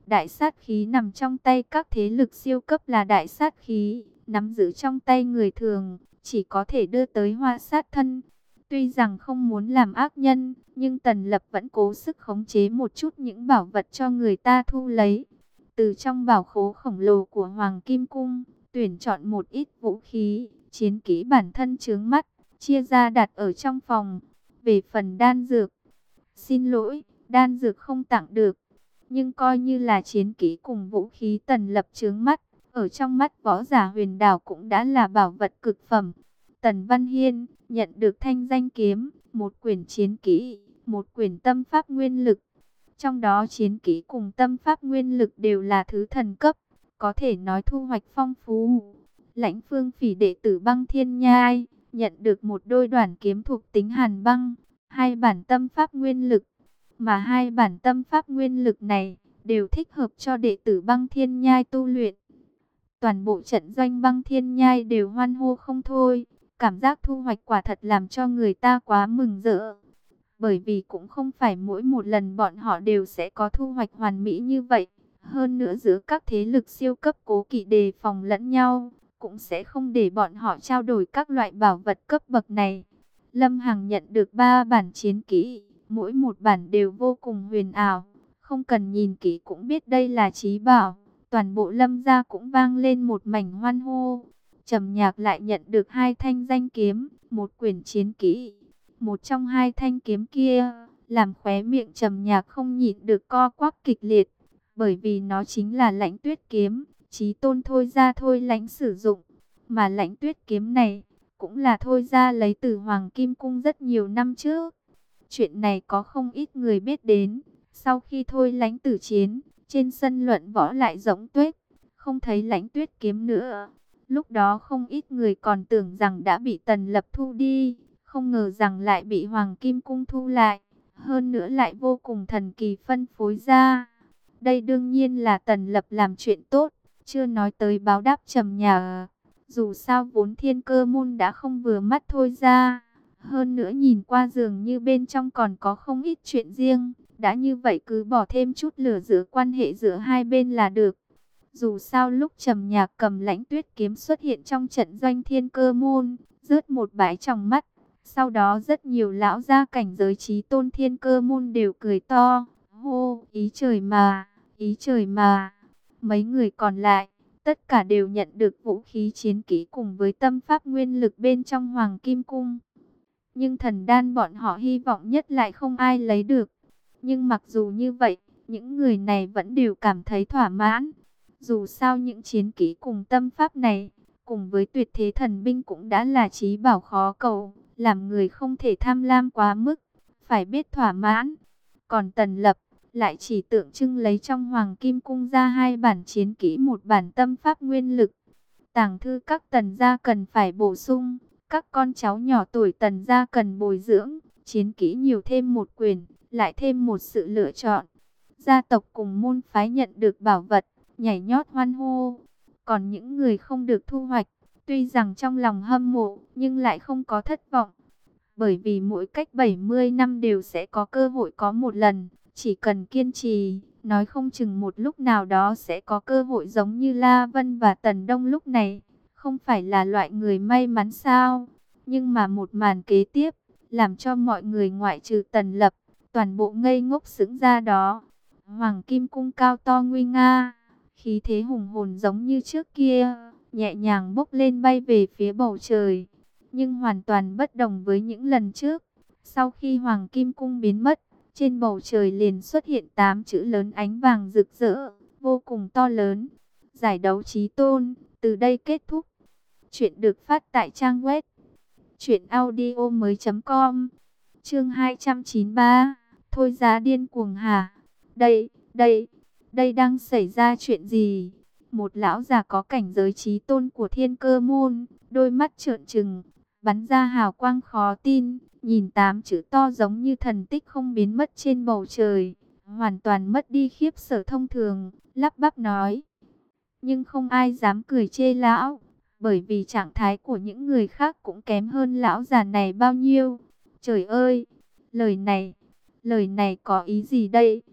A: đại sát khí nằm trong tay các thế lực siêu cấp là đại sát khí, nắm giữ trong tay người thường, chỉ có thể đưa tới họa sát thân. Tuy rằng không muốn làm ác nhân, nhưng Tần Lập vẫn cố sức khống chế một chút những bảo vật cho người ta thu lấy. Từ trong bảo khố khổng lồ của Hoàng Kim Cung, tuyển chọn một ít vũ khí, chiến kỹ bản thân chướng mắt, chia ra đặt ở trong phòng. Về phần đan dược, xin lỗi, đan dược không tặng được. Nhưng coi như là chiến kỹ cùng vũ khí Tần Lập chướng mắt, ở trong mắt võ giả Huyền Đảo cũng đã là bảo vật cực phẩm. Tần Văn Hiên nhận được thanh danh kiếm, một quyển chiến kỹ, một quyển tâm pháp nguyên lực. Trong đó chiến kỹ cùng tâm pháp nguyên lực đều là thứ thần cấp, có thể nói thu hoạch phong phú. Lãnh Phương Phỉ đệ tử Băng Thiên Nhai nhận được một đôi đoản kiếm thuộc tính hàn băng, hai bản tâm pháp nguyên lực. Mà hai bản tâm pháp nguyên lực này đều thích hợp cho đệ tử Băng Thiên Nhai tu luyện. Toàn bộ trận doanh Băng Thiên Nhai đều hoan hô không thôi. Cảm giác thu hoạch quả thật làm cho người ta quá mừng rỡ. Bởi vì cũng không phải mỗi một lần bọn họ đều sẽ có thu hoạch hoàn mỹ như vậy. Hơn nữa giữa các thế lực siêu cấp cố kỵ đề phòng lẫn nhau, cũng sẽ không để bọn họ trao đổi các loại bảo vật cấp bậc này. Lâm Hằng nhận được ba bản chiến kỹ, mỗi một bản đều vô cùng huyền ảo. Không cần nhìn kỹ cũng biết đây là chí bảo. Toàn bộ Lâm gia cũng vang lên một mảnh hoan hô. Trầm Nhạc lại nhận được hai thanh danh kiếm, một quyển chiến kỹ. Một trong hai thanh kiếm kia, làm khóe miệng Trầm Nhạc không nhịn được co quắp kịch liệt. Bởi vì nó chính là Lãnh Tuyết kiếm, Chí Tôn Thôi Gia Thôi Lãnh sử dụng. Mà Lãnh Tuyết kiếm này, cũng là Thôi Gia lấy từ Hoàng Kim Cung rất nhiều năm trước. Chuyện này có không ít người biết đến. Sau khi Thôi Lãnh tử chiến, trên sân luận võ lại rỗng tuếch, không thấy Lãnh Tuyết kiếm nữa. Lúc đó không ít người còn tưởng rằng đã bị Tần Lập thu đi, không ngờ rằng lại bị Hoàng Kim Cung thu lại, hơn nữa lại vô cùng thần kỳ phân phối ra. Đây đương nhiên là Tần Lập làm chuyện tốt, chưa nói tới báo đáp Trầm Nhạc. Dù sao vốn Thiên Cơ môn đã không vừa mắt Thôi ra, hơn nữa nhìn qua dường như bên trong còn có không ít chuyện riêng, đã như vậy cứ bỏ thêm chút lửa giữa quan hệ giữa hai bên là được. Dù sao lúc Trầm Nhạc cầm Lãnh Tuyết kiếm xuất hiện trong trận doanh Thiên Cơ môn, rớt một bãi trong mắt. Sau đó rất nhiều lão gia cảnh giới Chí Tôn Thiên Cơ môn đều cười to, hô, ý trời mà, ý trời mà. Mấy người còn lại, tất cả đều nhận được vũ khí chiến kỹ cùng với tâm pháp nguyên lực bên trong Hoàng Kim Cung. Nhưng thần đan bọn họ hy vọng nhất lại không ai lấy được. Nhưng mặc dù như vậy, những người này vẫn đều cảm thấy thỏa mãn. Dù sao những chiến kỹ cùng tâm pháp này, cùng với tuyệt thế thần binh cũng đã là chí bảo khó cầu, làm người không thể tham lam quá mức, phải biết thỏa mãn. Còn Tần Lập lại chỉ tượng trưng lấy trong Hoàng Kim Cung ra hai bản chiến kỹ, một bản tâm pháp nguyên lực. Tàng thư các Tần gia cần phải bổ sung, các con cháu nhỏ tuổi Tần gia cần bồi dưỡng, chiến kỹ nhiều thêm một quyển, lại thêm một sự lựa chọn. Gia tộc cùng môn phái nhận được bảo vật, nhảy nhót hoan hô. Còn những người không được thu hoạch, tuy rằng trong lòng hâm mộ, nhưng lại không có thất vọng. Bởi vì mỗi cách bảy mươi năm đều sẽ có cơ hội có một lần, chỉ cần kiên trì, nói không chừng một lúc nào đó sẽ có cơ hội giống như La Vân và Tần Đông lúc này. Không phải là loại người may mắn sao? Nhưng mà một màn kế tiếp, làm cho mọi người ngoại trừ Tần Lập, toàn bộ ngây ngốc sững ra đó. Hoàng Kim Cung cao to nguy nga, khí thế hùng hồn giống như trước kia, nhẹ nhàng bốc lên bay về phía bầu trời. Nhưng hoàn toàn bất đồng với những lần trước. Sau khi Hoàng Kim Cung biến mất, trên bầu trời liền xuất hiện tám chữ lớn ánh vàng rực rỡ, vô cùng to lớn. Giải đấu Chí Tôn, từ đây kết thúc. Chuyện được phát tại trang web truyện audio mới chấm com. Chương hai trăm chín mươi ba. Thôi Giá điên cuồng hả? Đây, đây, đây đang xảy ra chuyện gì? Một lão già có cảnh giới Chí Tôn của Thiên Cơ môn, đôi mắt trợn trừng, bắn ra hào quang khó tin, nhìn tám chữ to giống như thần tích không biến mất trên bầu trời, hoàn toàn mất đi khiếp sợ thông thường, lắp bắp nói. Nhưng không ai dám cười chê lão, bởi vì trạng thái của những người khác cũng kém hơn lão già này bao nhiêu. Trời ơi, lời này, lời này có ý gì đây?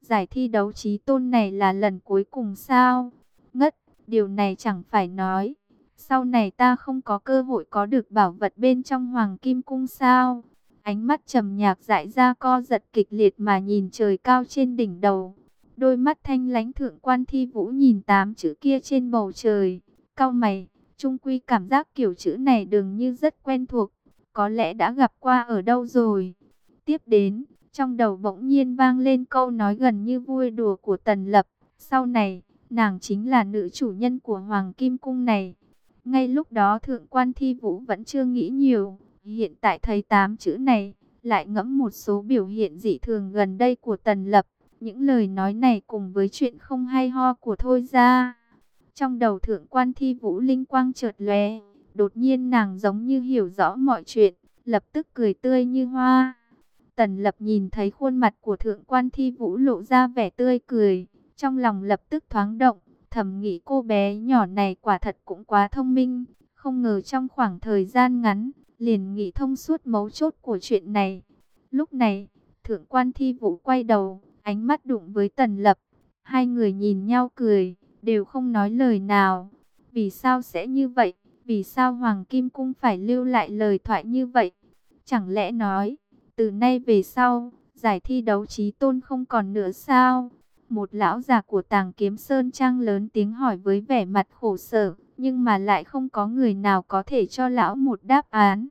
A: Giải thi đấu chí tôn này là lần cuối cùng sao? Ngất, điều này chẳng phải nói sau này ta không có cơ hội có được bảo vật bên trong Hoàng Kim Cung sao? Ánh mắt Trầm Nhạc dại ra co giật kịch liệt mà nhìn trời cao trên đỉnh đầu. Đôi mắt thanh lãnh Thượng Quan Thi Vũ nhìn tám chữ kia trên bầu trời, cau mày, chung quy cảm giác kiểu chữ này dường như rất quen thuộc, có lẽ đã gặp qua ở đâu rồi. Tiếp đến, trong đầu bỗng nhiên vang lên câu nói gần như vui đùa của Tần Lập, sau này, nàng chính là nữ chủ nhân của Hoàng Kim Cung này. Ngay lúc đó Thượng Quan Thi Vũ vẫn chưa nghĩ nhiều, hiện tại thấy tám chữ này, lại ngẫm một số biểu hiện dị thường gần đây của Tần Lập. Những lời nói này cùng với chuyện không hay ho của Thôi Gia. Trong đầu Thượng Quan Thi Vũ linh quang chợt lóe, đột nhiên nàng giống như hiểu rõ mọi chuyện, lập tức cười tươi như hoa. Tần Lập nhìn thấy khuôn mặt của Thượng Quan Thi Vũ lộ ra vẻ tươi cười, trong lòng lập tức thoáng động, thầm nghĩ cô bé nhỏ này quả thật cũng quá thông minh, không ngờ trong khoảng thời gian ngắn, liền nghĩ thông suốt mấu chốt của chuyện này. Lúc này, Thượng Quan Thi Vũ quay đầu, ánh mắt đụng với Tần Lập, hai người nhìn nhau cười, đều không nói lời nào. Vì sao sẽ như vậy? Vì sao Hoàng Kim Cung phải lưu lại lời thoại như vậy? Chẳng lẽ nói, từ nay về sau, giải thi đấu chí tôn không còn nữa sao? Một lão già của Tàng Kiếm Sơn Trang lớn tiếng hỏi với vẻ mặt khổ sở, nhưng mà lại không có người nào có thể cho lão một đáp án.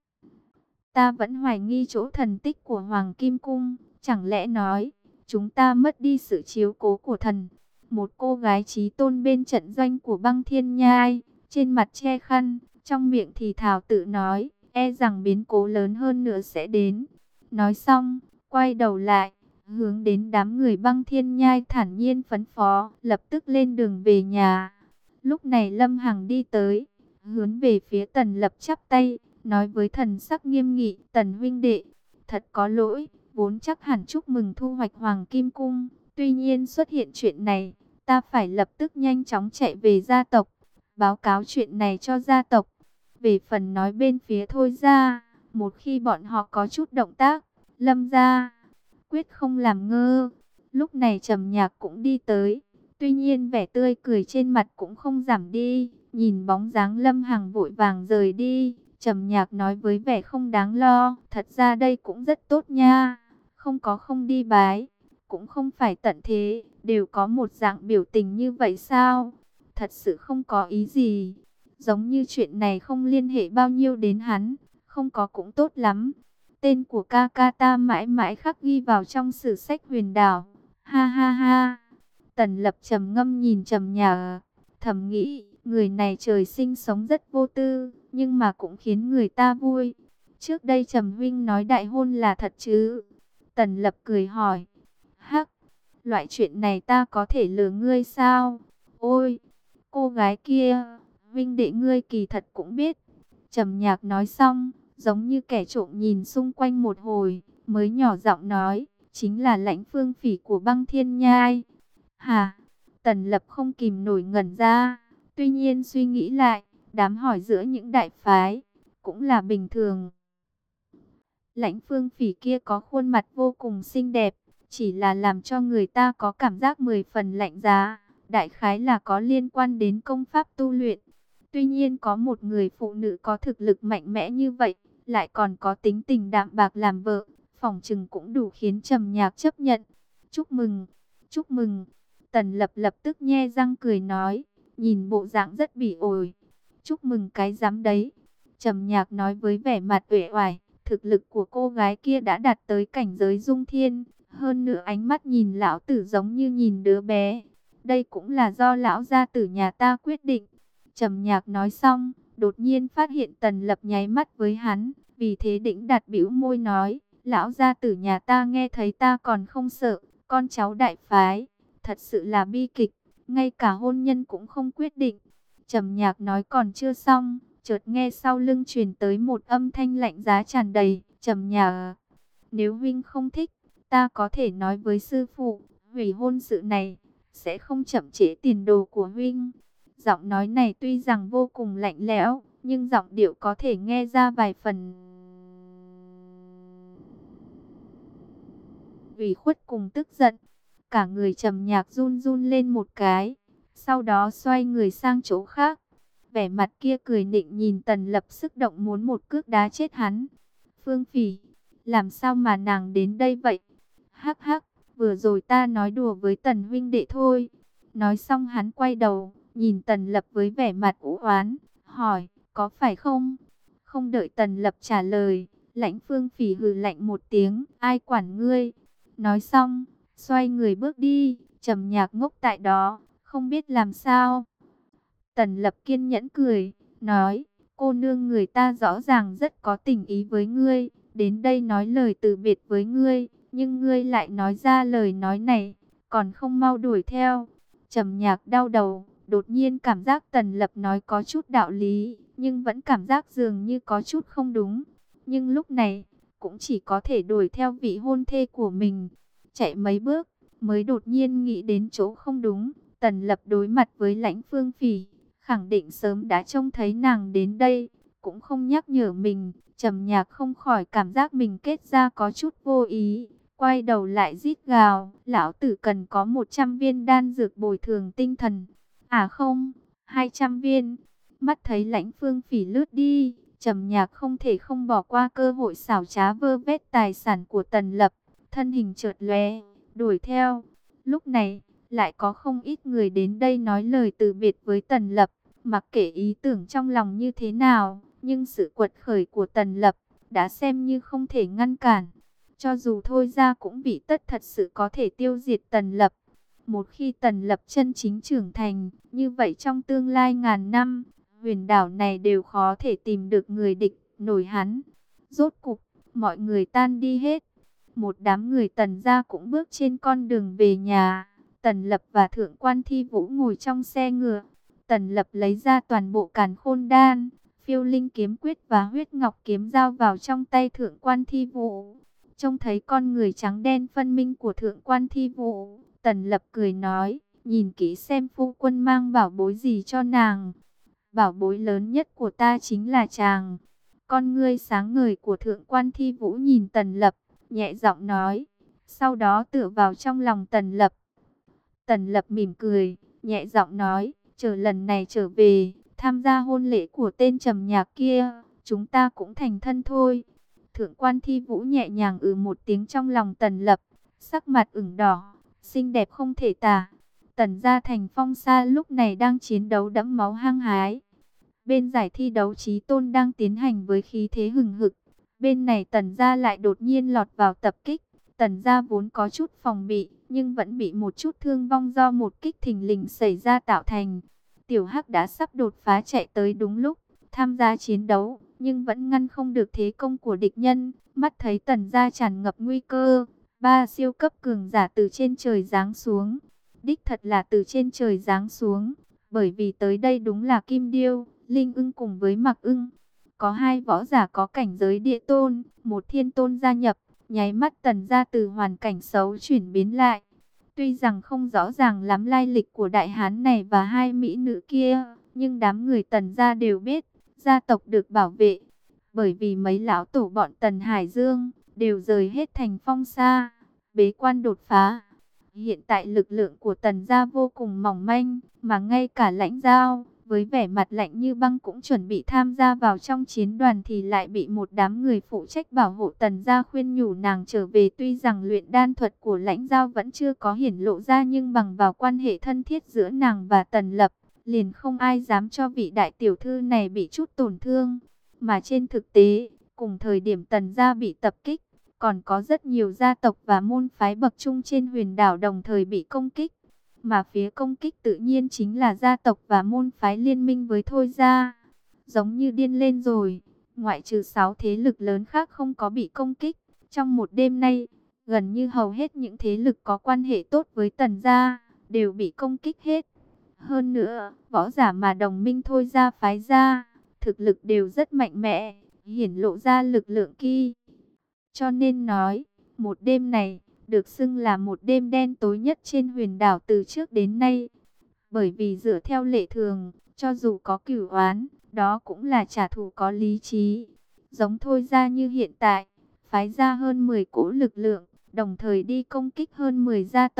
A: Ta vẫn hoài nghi chỗ thần tích của Hoàng Kim Cung, chẳng lẽ nói, chúng ta mất đi sự chiếu cố của thần. Một cô gái chí tôn bên trận doanh của Băng Thiên Nhai, trên mặt che khăn, trong miệng thì thào tự nói, e rằng biến cố lớn hơn nữa sẽ đến. Nói xong, quay đầu lại, hướng đến đám người Băng Thiên Nhai thản nhiên phấn phó, lập tức lên đường về nhà. Lúc này Lâm Hằng đi tới, hướng về phía Tần Lập chắp tay, nói với thần sắc nghiêm nghị, Tần huynh đệ, thật có lỗi, vốn chắc hẳn chúc mừng thu hoạch Hoàng Kim Cung. Tuy nhiên xuất hiện chuyện này, ta phải lập tức nhanh chóng chạy về gia tộc, báo cáo chuyện này cho gia tộc. Về phần nói bên phía Thôi Gia, một khi bọn họ có chút động tác, Lâm gia quyết không làm ngơ. Lúc này Trầm Nhạc cũng đi tới, tuy nhiên vẻ tươi cười trên mặt cũng không giảm đi. Nhìn bóng dáng Lâm Hằng vội vàng rời đi, Trầm Nhạc nói với vẻ không đáng lo, thật ra đây cũng rất tốt nha, không có không đi bái, cũng không phải tận thế, đều có một dạng biểu tình như vậy sao? Thật sự không có ý gì, giống như chuyện này không liên hệ bao nhiêu đến hắn, không có cũng tốt lắm. Tên của ca ca ta mãi mãi khắc ghi vào trong sử sách huyền đảo. Ha ha ha. Tần Lập trầm ngâm nhìn Trầm Nhạc, thầm nghĩ, người này trời sinh sống rất vô tư, nhưng mà cũng khiến người ta vui. Trước đây Trầm huynh nói đại hôn là thật chứ? Tần Lập cười hỏi. Hắc, loại chuyện này ta có thể lừa ngươi sao? Ôi, cô gái kia, huynh đệ ngươi kỳ thật cũng biết. Trầm Nhạc nói xong, giống như kẻ trộm nhìn xung quanh một hồi, mới nhỏ giọng nói, chính là Lãnh Phương Phỉ của Băng Thiên Nhai. Hả? Tần Lập không kìm nổi ngẩn ra, tuy nhiên suy nghĩ lại, đám hỏi giữa những đại phái, cũng là bình thường. Lãnh Phương Phỉ kia có khuôn mặt vô cùng xinh đẹp, chỉ là làm cho người ta có cảm giác mười phần lạnh giá, đại khái là có liên quan đến công pháp tu luyện. Tuy nhiên có một người phụ nữ có thực lực mạnh mẽ như vậy, lại còn có tính tình đạm bạc làm vợ, phỏng chừng cũng đủ khiến Trầm Nhạc chấp nhận. Chúc mừng, chúc mừng. Tần Lập lập tức nhe răng cười nói, nhìn bộ dạng rất bỉ ổi. Chúc mừng cái dám đấy. Trầm Nhạc nói với vẻ mặt uể oải, thực lực của cô gái kia đã đạt tới cảnh giới dung thiên, hơn nữa ánh mắt nhìn lão tử giống như nhìn đứa bé. Đây cũng là do lão gia tử nhà ta quyết định. Trầm Nhạc nói xong, đột nhiên phát hiện Tần Lập nháy mắt với hắn, vì thế đĩnh đặt bĩu môi nói, lão gia tử nhà ta nghe thấy ta còn không sợ, con cháu đại phái, thật sự là bi kịch, ngay cả hôn nhân cũng không quyết định. Trầm Nhạc nói còn chưa xong, chợt nghe sau lưng truyền tới một âm thanh lạnh giá tràn đầy, Trầm Nhạc, nếu huynh không thích, ta có thể nói với sư phụ, hủy hôn sự này, sẽ không chậm trễ tiền đồ của huynh. Giọng nói này tuy rằng vô cùng lạnh lẽo, nhưng giọng điệu có thể nghe ra vài phần ủy khuất cùng tức giận. Cả người Trầm Nhạc run run lên một cái, sau đó xoay người sang chỗ khác. Vẻ mặt kia cười nịnh nhìn Tần Lập, sức động muốn một cước đá chết hắn. Phương Phỉ, làm sao mà nàng đến đây vậy? Hắc hắc, vừa rồi ta nói đùa với Tần huynh đệ thôi. Nói xong hắn quay đầu, nhìn Tần Lập với vẻ mặt u oán, hỏi, có phải không? Không đợi Tần Lập trả lời, Lãnh Phương Phỉ hừ lạnh một tiếng, ai quản ngươi? Nói xong, xoay người bước đi. Trầm Nhạc ngốc tại đó, không biết làm sao. Tần Lập kiên nhẫn cười, nói, cô nương, người ta rõ ràng rất có tình ý với ngươi, đến đây nói lời từ biệt với ngươi, nhưng ngươi lại nói ra lời nói này, còn không mau đuổi theo. Trầm Nhạc đau đầu, đột nhiên cảm giác Tần Lập nói có chút đạo lý, nhưng vẫn cảm giác dường như có chút không đúng. Nhưng lúc này, cũng chỉ có thể đuổi theo vị hôn thê của mình. Chạy mấy bước, mới đột nhiên nghĩ đến chỗ không đúng. Tần Lập đối mặt với Lãnh Phương Phỉ, khẳng định sớm đã trông thấy nàng đến đây, cũng không nhắc nhở mình. Trầm Nhạc không khỏi cảm giác mình kết ra có chút vô ý, quay đầu lại rít gào, lão tử cần có một trăm viên đan dược bồi thường tinh thần. À không, hai trăm viên. Mắt thấy Lãnh Phương Phỉ lướt đi, Trầm Nhạc không thể không bỏ qua cơ hội xảo trá vơ vét tài sản của Tần Lập, thân hình chợt lóe, đuổi theo. Lúc này, lại có không ít người đến đây nói lời từ biệt với Tần Lập, mặc kệ ý tưởng trong lòng như thế nào, nhưng sự quật khởi của Tần Lập đã xem như không thể ngăn cản. Cho dù thôi ra cũng bị tất thật sự có thể tiêu diệt Tần Lập. Một khi Tần Lập chân chính trưởng thành, như vậy trong tương lai ngàn năm, huyền đảo này đều khó thể tìm được người địch nổi hắn. Rốt cục, mọi người tan đi hết. Một đám người Tần gia cũng bước trên con đường về nhà. Tần Lập và Thượng quan Thi Vũ ngồi trong xe ngựa. Tần Lập lấy ra toàn bộ Càn Khôn Đan, Phiêu Linh Kiếm Quyết và Huyết Ngọc Kiếm giao vào trong tay Thượng quan Thi Vũ. Trông thấy con người trắng đen phân minh của Thượng quan Thi Vũ, Tần Lập cười nói, nhìn kỹ xem phu quân mang bảo bối gì cho nàng. Bảo bối lớn nhất của ta chính là chàng. Con ngươi sáng ngời của Thượng quan Thi Vũ nhìn Tần Lập, nhẹ giọng nói, sau đó tựa vào trong lòng Tần Lập. Tần Lập mỉm cười, nhẹ giọng nói, chờ lần này trở về, tham gia hôn lễ của tên Trầm Nhạc kia, chúng ta cũng thành thân thôi. Thượng quan Thi Vũ nhẹ nhàng ừ một tiếng trong lòng Tần Lập, sắc mặt ửng đỏ, xinh đẹp không thể tả. Tần gia thành Phong Sa lúc này đang chiến đấu đẫm máu hăng hái. Bên giải thi đấu Chí Tôn đang tiến hành với khí thế hừng hực. Bên này Tần gia lại đột nhiên lọt vào tập kích. Tần gia vốn có chút phòng bị, nhưng vẫn bị một chút thương vong do một kích thình lình xảy ra tạo thành. Tiểu Hắc đã sắp đột phá chạy tới đúng lúc, tham gia chiến đấu, nhưng vẫn ngăn không được thế công của địch nhân. Mắt thấy Tần gia tràn ngập nguy cơ, ba siêu cấp cường giả từ trên trời giáng xuống. Đích thật là từ trên trời giáng xuống, bởi vì tới đây đúng là Kim Điêu, Linh Ưng cùng với Mạc Ưng. Có hai võ giả có cảnh giới địa tôn, một thiên tôn gia nhập, nháy mắt Tần gia từ hoàn cảnh xấu chuyển biến lại. Tuy rằng không rõ ràng lắm lai lịch của đại hán này và hai mỹ nữ kia, nhưng đám người Tần gia đều biết, gia tộc được bảo vệ. Bởi vì mấy lão tổ bọn Tần Hải Dương đều rời hết thành Phong Sa, bế quan đột phá. Hiện tại lực lượng của Tần gia vô cùng mỏng manh, mà ngay cả Lãnh Giao với vẻ mặt lạnh như băng cũng chuẩn bị tham gia vào trong chiến đoàn thì lại bị một đám người phụ trách bảo hộ Tần gia khuyên nhủ nàng trở về. Tuy rằng luyện đan thuật của Lãnh Giao vẫn chưa có hiển lộ ra, nhưng bằng vào quan hệ thân thiết giữa nàng và Tần Lập, liền không ai dám cho vị đại tiểu thư này bị chút tổn thương. Mà trên thực tế, cùng thời điểm Tần gia bị tập kích, còn có rất nhiều gia tộc và môn phái bậc trung trên huyền đảo đồng thời bị công kích. Mà phía công kích tự nhiên chính là gia tộc và môn phái liên minh với Thôi gia. Giống như điên lên rồi, ngoại trừ sáu thế lực lớn khác không có bị công kích. Trong một đêm nay, gần như hầu hết những thế lực có quan hệ tốt với Tần gia đều bị công kích hết. Hơn nữa, võ giả mà đồng minh Thôi gia phái ra, thực lực đều rất mạnh mẽ, hiển lộ ra lực lượng kỳ. Cho nên nói, một đêm này được xưng là một đêm đen tối nhất trên huyền đảo từ trước đến nay. Bởi vì dựa theo lệ thường, cho dù có cửu oán, đó cũng là trả thù có lý trí. Giống Thôi gia như hiện tại, phái ra hơn mười cỗ lực lượng, đồng thời đi công kích hơn mười gia tộc.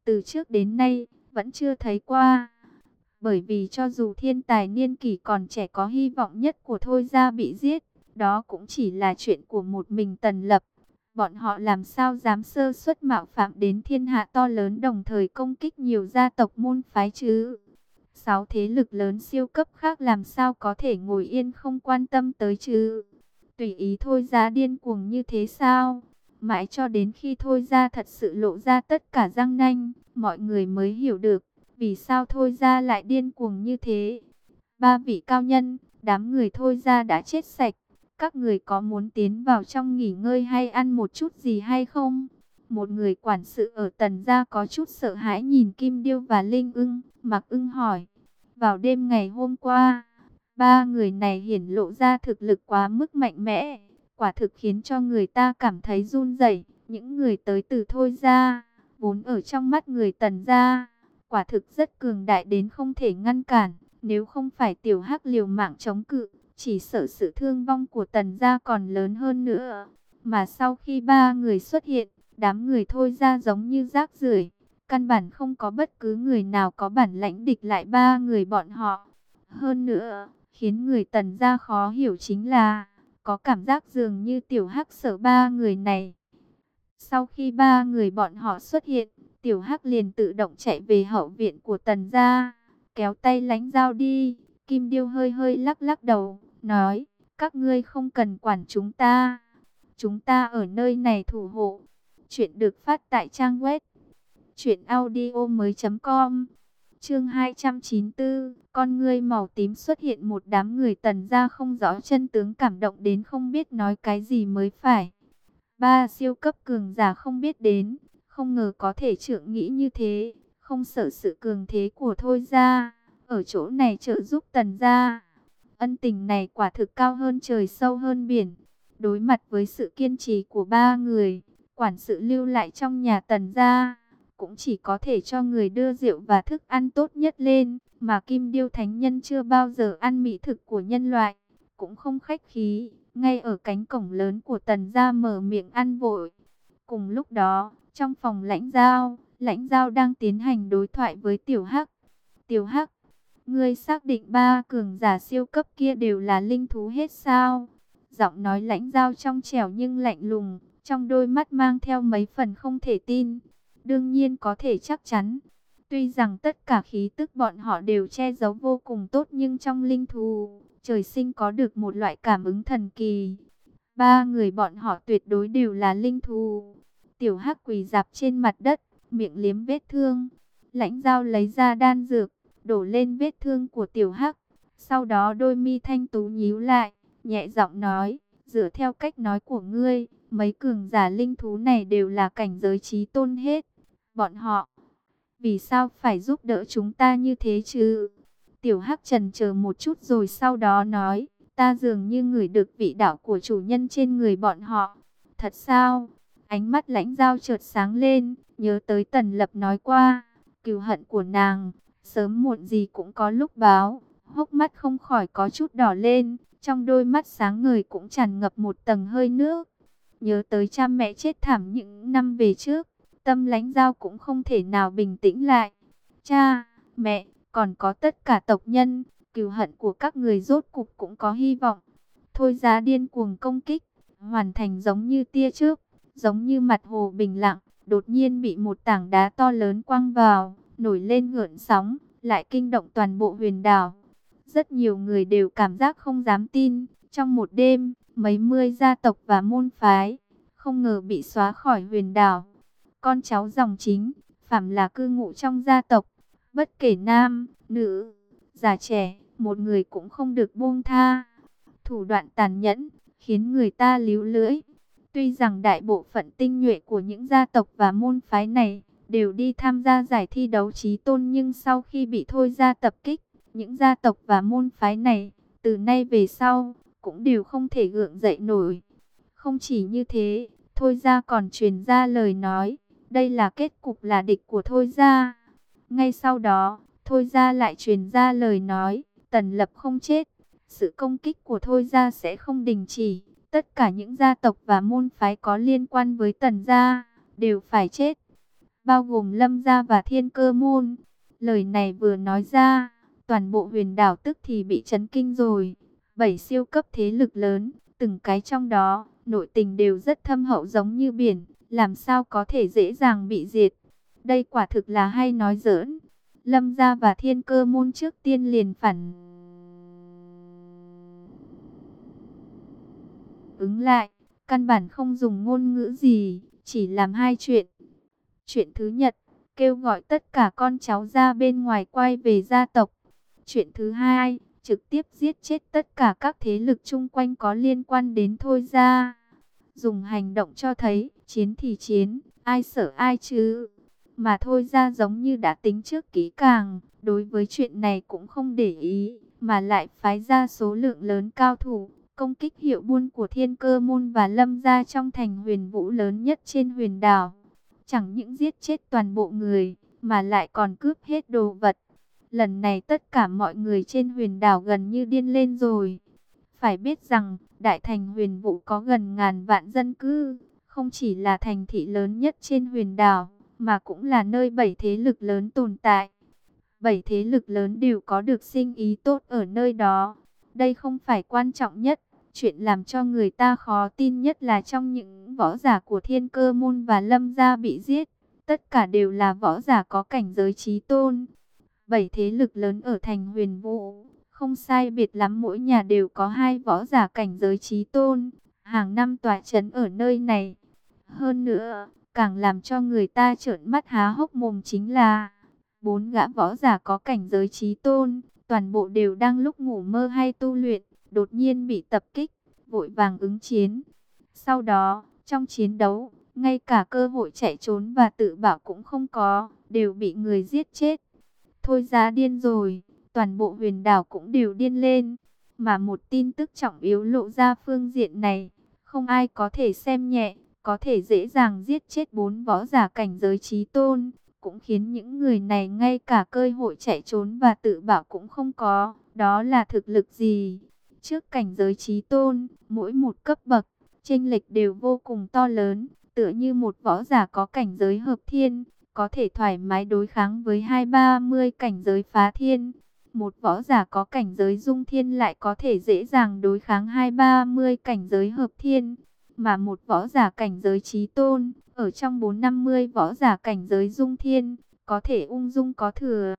A: từ trước đến nay vẫn chưa thấy qua. Bởi vì cho dù thiên tài niên kỷ còn trẻ có hy vọng nhất của Thôi gia bị giết, đó cũng chỉ là chuyện của một mình Tần Lập. Bọn họ làm sao dám sơ suất mạo phạm đến thiên hạ to lớn, đồng thời công kích nhiều gia tộc môn phái chứ? Sáu thế lực lớn siêu cấp khác làm sao có thể ngồi yên không quan tâm tới chứ? Tùy ý Thôi gia điên cuồng như thế sao? Mãi cho đến khi Thôi gia thật sự lộ ra tất cả răng nanh, mọi người mới hiểu được vì sao Thôi gia lại điên cuồng như thế. Ba vị cao nhân, đám người Thôi gia đã chết sạch. Các người có muốn tiến vào trong nghỉ ngơi hay ăn một chút gì hay không? Một người quản sự ở Tần gia có chút sợ hãi nhìn Kim Điêu và Linh Ưng. Mạc Ưng hỏi, vào đêm ngày hôm qua, ba người này hiển lộ ra thực lực quá mức mạnh mẽ, quả thực khiến cho người ta cảm thấy run rẩy. Những người tới từ Thôi gia, vốn ở trong mắt người Tần gia, quả thực rất cường đại đến không thể ngăn cản. Nếu không phải Tiểu Hắc liều mạng chống cự, chỉ sợ sự thương vong của Tần gia còn lớn hơn nữa. Mà sau khi ba người xuất hiện, đám người Thôi gia giống như rác rưởi, căn bản không có bất cứ người nào có bản lãnh địch lại ba người bọn họ. Hơn nữa, khiến người Tần gia khó hiểu chính là, có cảm giác dường như Tiểu Hắc sợ ba người này. Sau khi ba người bọn họ xuất hiện, Tiểu Hắc liền tự động chạy về hậu viện của Tần gia, kéo tay Lãnh Dao đi. Kim Điêu hơi hơi lắc lắc đầu, nói, các ngươi không cần quản chúng ta. Chúng ta ở nơi này thủ hộ. Chuyện được phát tại trang web truyện audio mới chấm com. Chương hai trăm chín mươi tư, con ngươi màu tím xuất hiện, một đám người Tần gia không rõ chân tướng cảm động đến không biết nói cái gì mới phải. Ba siêu cấp cường giả không biết đến, không ngờ có thể trượng nghĩ như thế, không sợ sự cường thế của Thôi gia, ở chỗ này trợ giúp Tần gia. Ân tình này quả thực cao hơn trời sâu hơn biển. Đối mặt với sự kiên trì của ba người, quản sự lưu lại trong nhà Tần gia, cũng chỉ có thể cho người đưa rượu và thức ăn tốt nhất lên, mà Kim Điêu Thánh Nhân chưa bao giờ ăn mỹ thực của nhân loại, cũng không khách khí, ngay ở cánh cổng lớn của Tần gia mở miệng ăn vội. Cùng lúc đó, trong phòng Lãnh Dao, Lãnh Dao đang tiến hành đối thoại với Tiểu Hắc. Tiểu Hắc, ngươi xác định ba cường giả siêu cấp kia đều là linh thú hết sao? Giọng nói Lãnh Dao trong trẻo nhưng lạnh lùng, trong đôi mắt mang theo mấy phần không thể tin. Đương nhiên có thể chắc chắn. Tuy rằng tất cả khí tức bọn họ đều che giấu vô cùng tốt, nhưng trong linh thú, trời sinh có được một loại cảm ứng thần kỳ. Ba người bọn họ tuyệt đối đều là linh thú. Tiểu Hắc quỳ rạp trên mặt đất, miệng liếm vết thương. Lãnh Dao lấy ra đan dược, đổ lên vết thương của Tiểu Hắc. Sau đó đôi mi thanh tú nhíu lại, nhẹ giọng nói, dựa theo cách nói của ngươi, mấy cường giả linh thú này đều là cảnh giới chí tôn hết. Bọn họ, vì sao phải giúp đỡ chúng ta như thế chứ? Tiểu Hắc chần chờ một chút rồi sau đó nói, ta dường như ngửi được vị đạo của chủ nhân trên người bọn họ. Thật sao? Ánh mắt Lãnh Dao chợt sáng lên, nhớ tới Tần Lập nói qua, cừu hận của nàng, sớm muộn gì cũng có lúc báo. Hốc mắt không khỏi có chút đỏ lên, trong đôi mắt sáng ngời cũng tràn ngập một tầng hơi nước. Nhớ tới cha mẹ chết thảm những năm về trước, tâm Lãnh Dao cũng không thể nào bình tĩnh lại. Cha, mẹ, còn có tất cả tộc nhân, cừu hận của các người rốt cục cũng có hy vọng. Thôi Giá điên cuồng công kích, hoàn thành giống như tia chớp, giống như mặt hồ bình lặng, đột nhiên bị một tảng đá to lớn quăng vào, nổi lên gợn sóng, lại kinh động toàn bộ huyền đảo. Rất nhiều người đều cảm giác không dám tin, trong một đêm, mấy mươi gia tộc và môn phái, không ngờ bị xóa khỏi huyền đảo. Con cháu dòng chính, phàm là cư ngụ trong gia tộc, bất kể nam, nữ, già trẻ, một người cũng không được buông tha. Thủ đoạn tàn nhẫn, khiến người ta líu lưỡi. Tuy rằng đại bộ phận tinh nhuệ của những gia tộc và môn phái này đều đi tham gia giải thi đấu chí tôn, nhưng sau khi bị Thôi gia tập kích, những gia tộc và môn phái này, từ nay về sau, cũng đều không thể gượng dậy nổi. Không chỉ như thế, Thôi gia còn truyền ra lời nói, đây là kết cục là địch của Thôi gia. Ngay sau đó, Thôi gia lại truyền ra lời nói, Tần Lập không chết, sự công kích của Thôi gia sẽ không đình chỉ. Tất cả những gia tộc và môn phái có liên quan với Tần gia đều phải chết. bao gồm Lâm gia và Thiên Cơ môn. Lời này vừa nói ra, toàn bộ huyền đảo tức thì bị chấn kinh rồi. Bảy siêu cấp thế lực lớn, từng cái trong đó, nội tình đều rất thâm hậu giống như biển, làm sao có thể dễ dàng bị diệt. Đây quả thực là hay nói giỡn. Lâm gia và Thiên Cơ môn trước tiên liền phản ứng lại, căn bản không dùng ngôn ngữ gì, chỉ làm hai chuyện. Chuyện thứ nhất, kêu gọi tất cả con cháu ra bên ngoài quay về gia tộc. Chuyện thứ hai, trực tiếp giết chết tất cả các thế lực chung quanh có liên quan đến Thôi gia. Dùng hành động cho thấy, chiến thì chiến, ai sợ ai chứ. Mà Thôi gia giống như đã tính trước kỹ càng, đối với chuyện này cũng không để ý, mà lại phái ra số lượng lớn cao thủ, công kích hiệu buôn của Thiên Cơ môn và Lâm gia trong thành huyền vũ lớn nhất trên huyền đảo. Chẳng những giết chết toàn bộ người, mà lại còn cướp hết đồ vật. Lần này tất cả mọi người trên huyền đảo gần như điên lên rồi. Phải biết rằng, đại thành huyền vũ có gần ngàn vạn dân cư, không chỉ là thành thị lớn nhất trên huyền đảo, mà cũng là nơi bảy thế lực lớn tồn tại. Bảy thế lực lớn đều có được sinh ý tốt ở nơi đó. Đây không phải quan trọng nhất. Chuyện làm cho người ta khó tin nhất là trong những võ giả của Thiên Cơ môn và Lâm gia bị giết, tất cả đều là võ giả có cảnh giới chí tôn. Bảy thế lực lớn ở thành huyền vũ, không sai biệt lắm mỗi nhà đều có hai võ giả cảnh giới chí tôn, hàng năm tọa chấn ở nơi này. Hơn nữa, càng làm cho người ta trợn mắt há hốc mồm chính là bốn gã võ giả có cảnh giới chí tôn, toàn bộ đều đang lúc ngủ mơ hay tu luyện, đột nhiên bị tập kích, vội vàng ứng chiến. Sau đó, trong chiến đấu, ngay cả cơ hội chạy trốn và tự bảo cũng không có, đều bị người giết chết. Thôi gia điên rồi, toàn bộ huyền đảo cũng đều điên lên. Mà một tin tức trọng yếu lộ ra phương diện này, không ai có thể xem nhẹ, có thể dễ dàng giết chết bốn võ giả cảnh giới chí tôn, cũng khiến những người này ngay cả cơ hội chạy trốn và tự bảo cũng không có. Đó là thực lực gì? Trước cảnh giới chí tôn, mỗi một cấp bậc, chênh lệch đều vô cùng to lớn, tựa như một võ giả có cảnh giới hợp thiên, có thể thoải mái đối kháng với hai ba mươi cảnh giới phá thiên. Một võ giả có cảnh giới dung thiên lại có thể dễ dàng đối kháng hai ba mươi cảnh giới hợp thiên. Mà một võ giả cảnh giới chí tôn, ở trong bốn năm mươi võ giả cảnh giới dung thiên, có thể ung dung có thừa.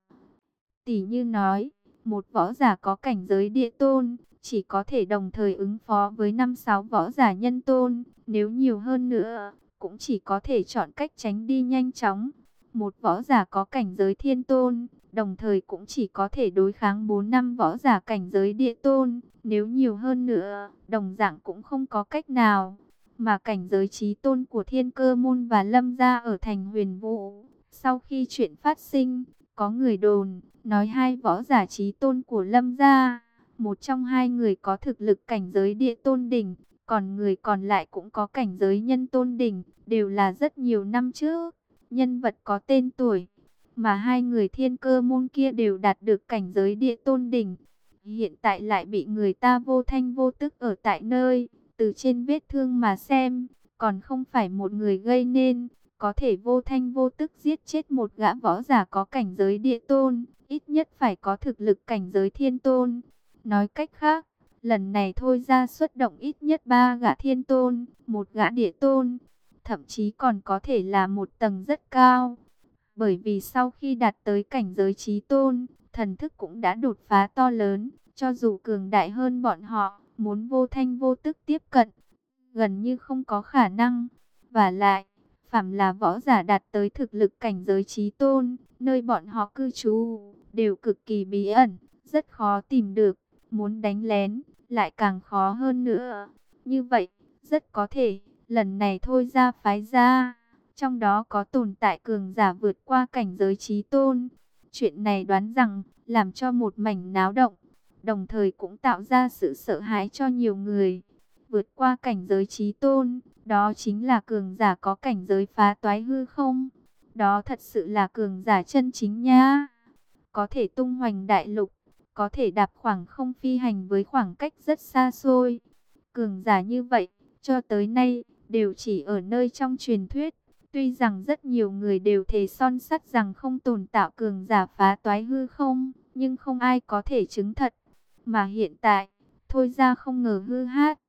A: Tỷ như nói, một võ giả có cảnh giới địa tôn, chỉ có thể đồng thời ứng phó với năm sáu võ giả nhân tôn, nếu nhiều hơn nữa, cũng chỉ có thể chọn cách tránh đi nhanh chóng. Một võ giả có cảnh giới thiên tôn, đồng thời cũng chỉ có thể đối kháng bốn năm võ giả cảnh giới địa tôn, nếu nhiều hơn nữa, đồng dạng cũng không có cách nào. Mà cảnh giới chí tôn của Thiên Cơ môn và Lâm gia ở thành huyền vũ, sau khi chuyện phát sinh, có người đồn, nói hai võ giả chí tôn của Lâm gia, một trong hai người có thực lực cảnh giới địa tôn đỉnh, còn người còn lại cũng có cảnh giới nhân tôn đỉnh, đều là rất nhiều năm trước, nhân vật có tên tuổi. Mà hai người Thiên Cơ môn kia đều đạt được cảnh giới địa tôn đỉnh, hiện tại lại bị người ta vô thanh vô tức ở tại nơi. Từ trên vết thương mà xem, còn không phải một người gây nên, có thể vô thanh vô tức giết chết một gã võ giả có cảnh giới địa tôn, ít nhất phải có thực lực cảnh giới thiên tôn. Nói cách khác, lần này Thôi gia xuất động ít nhất ba gã thiên tôn, một gã địa tôn, thậm chí còn có thể là một tầng rất cao. Bởi vì sau khi đạt tới cảnh giới chí tôn, thần thức cũng đã đột phá to lớn, cho dù cường đại hơn bọn họ, muốn vô thanh vô tức tiếp cận, gần như không có khả năng. Và lại, phàm là võ giả đạt tới thực lực cảnh giới chí tôn, nơi bọn họ cư trú, đều cực kỳ bí ẩn, rất khó tìm được, muốn đánh lén, lại càng khó hơn nữa. Như vậy, rất có thể, lần này Thôi gia phái ra, trong đó có tồn tại cường giả vượt qua cảnh giới chí tôn. Chuyện này đoán rằng, làm cho một mảnh náo động, đồng thời cũng tạo ra sự sợ hãi cho nhiều người. Vượt qua cảnh giới chí tôn, đó chính là cường giả có cảnh giới phá toái hư không. Đó thật sự là cường giả chân chính nha. Có thể tung hoành đại lục, có thể đạp khoảng không phi hành với khoảng cách rất xa xôi. Cường giả như vậy, cho tới nay, đều chỉ ở nơi trong truyền thuyết. Tuy rằng rất nhiều người đều thề son sắt rằng không tồn tại cường giả phá toái hư không, nhưng không ai có thể chứng thật. Mà hiện tại, Thôi Gia không ngờ hư hát,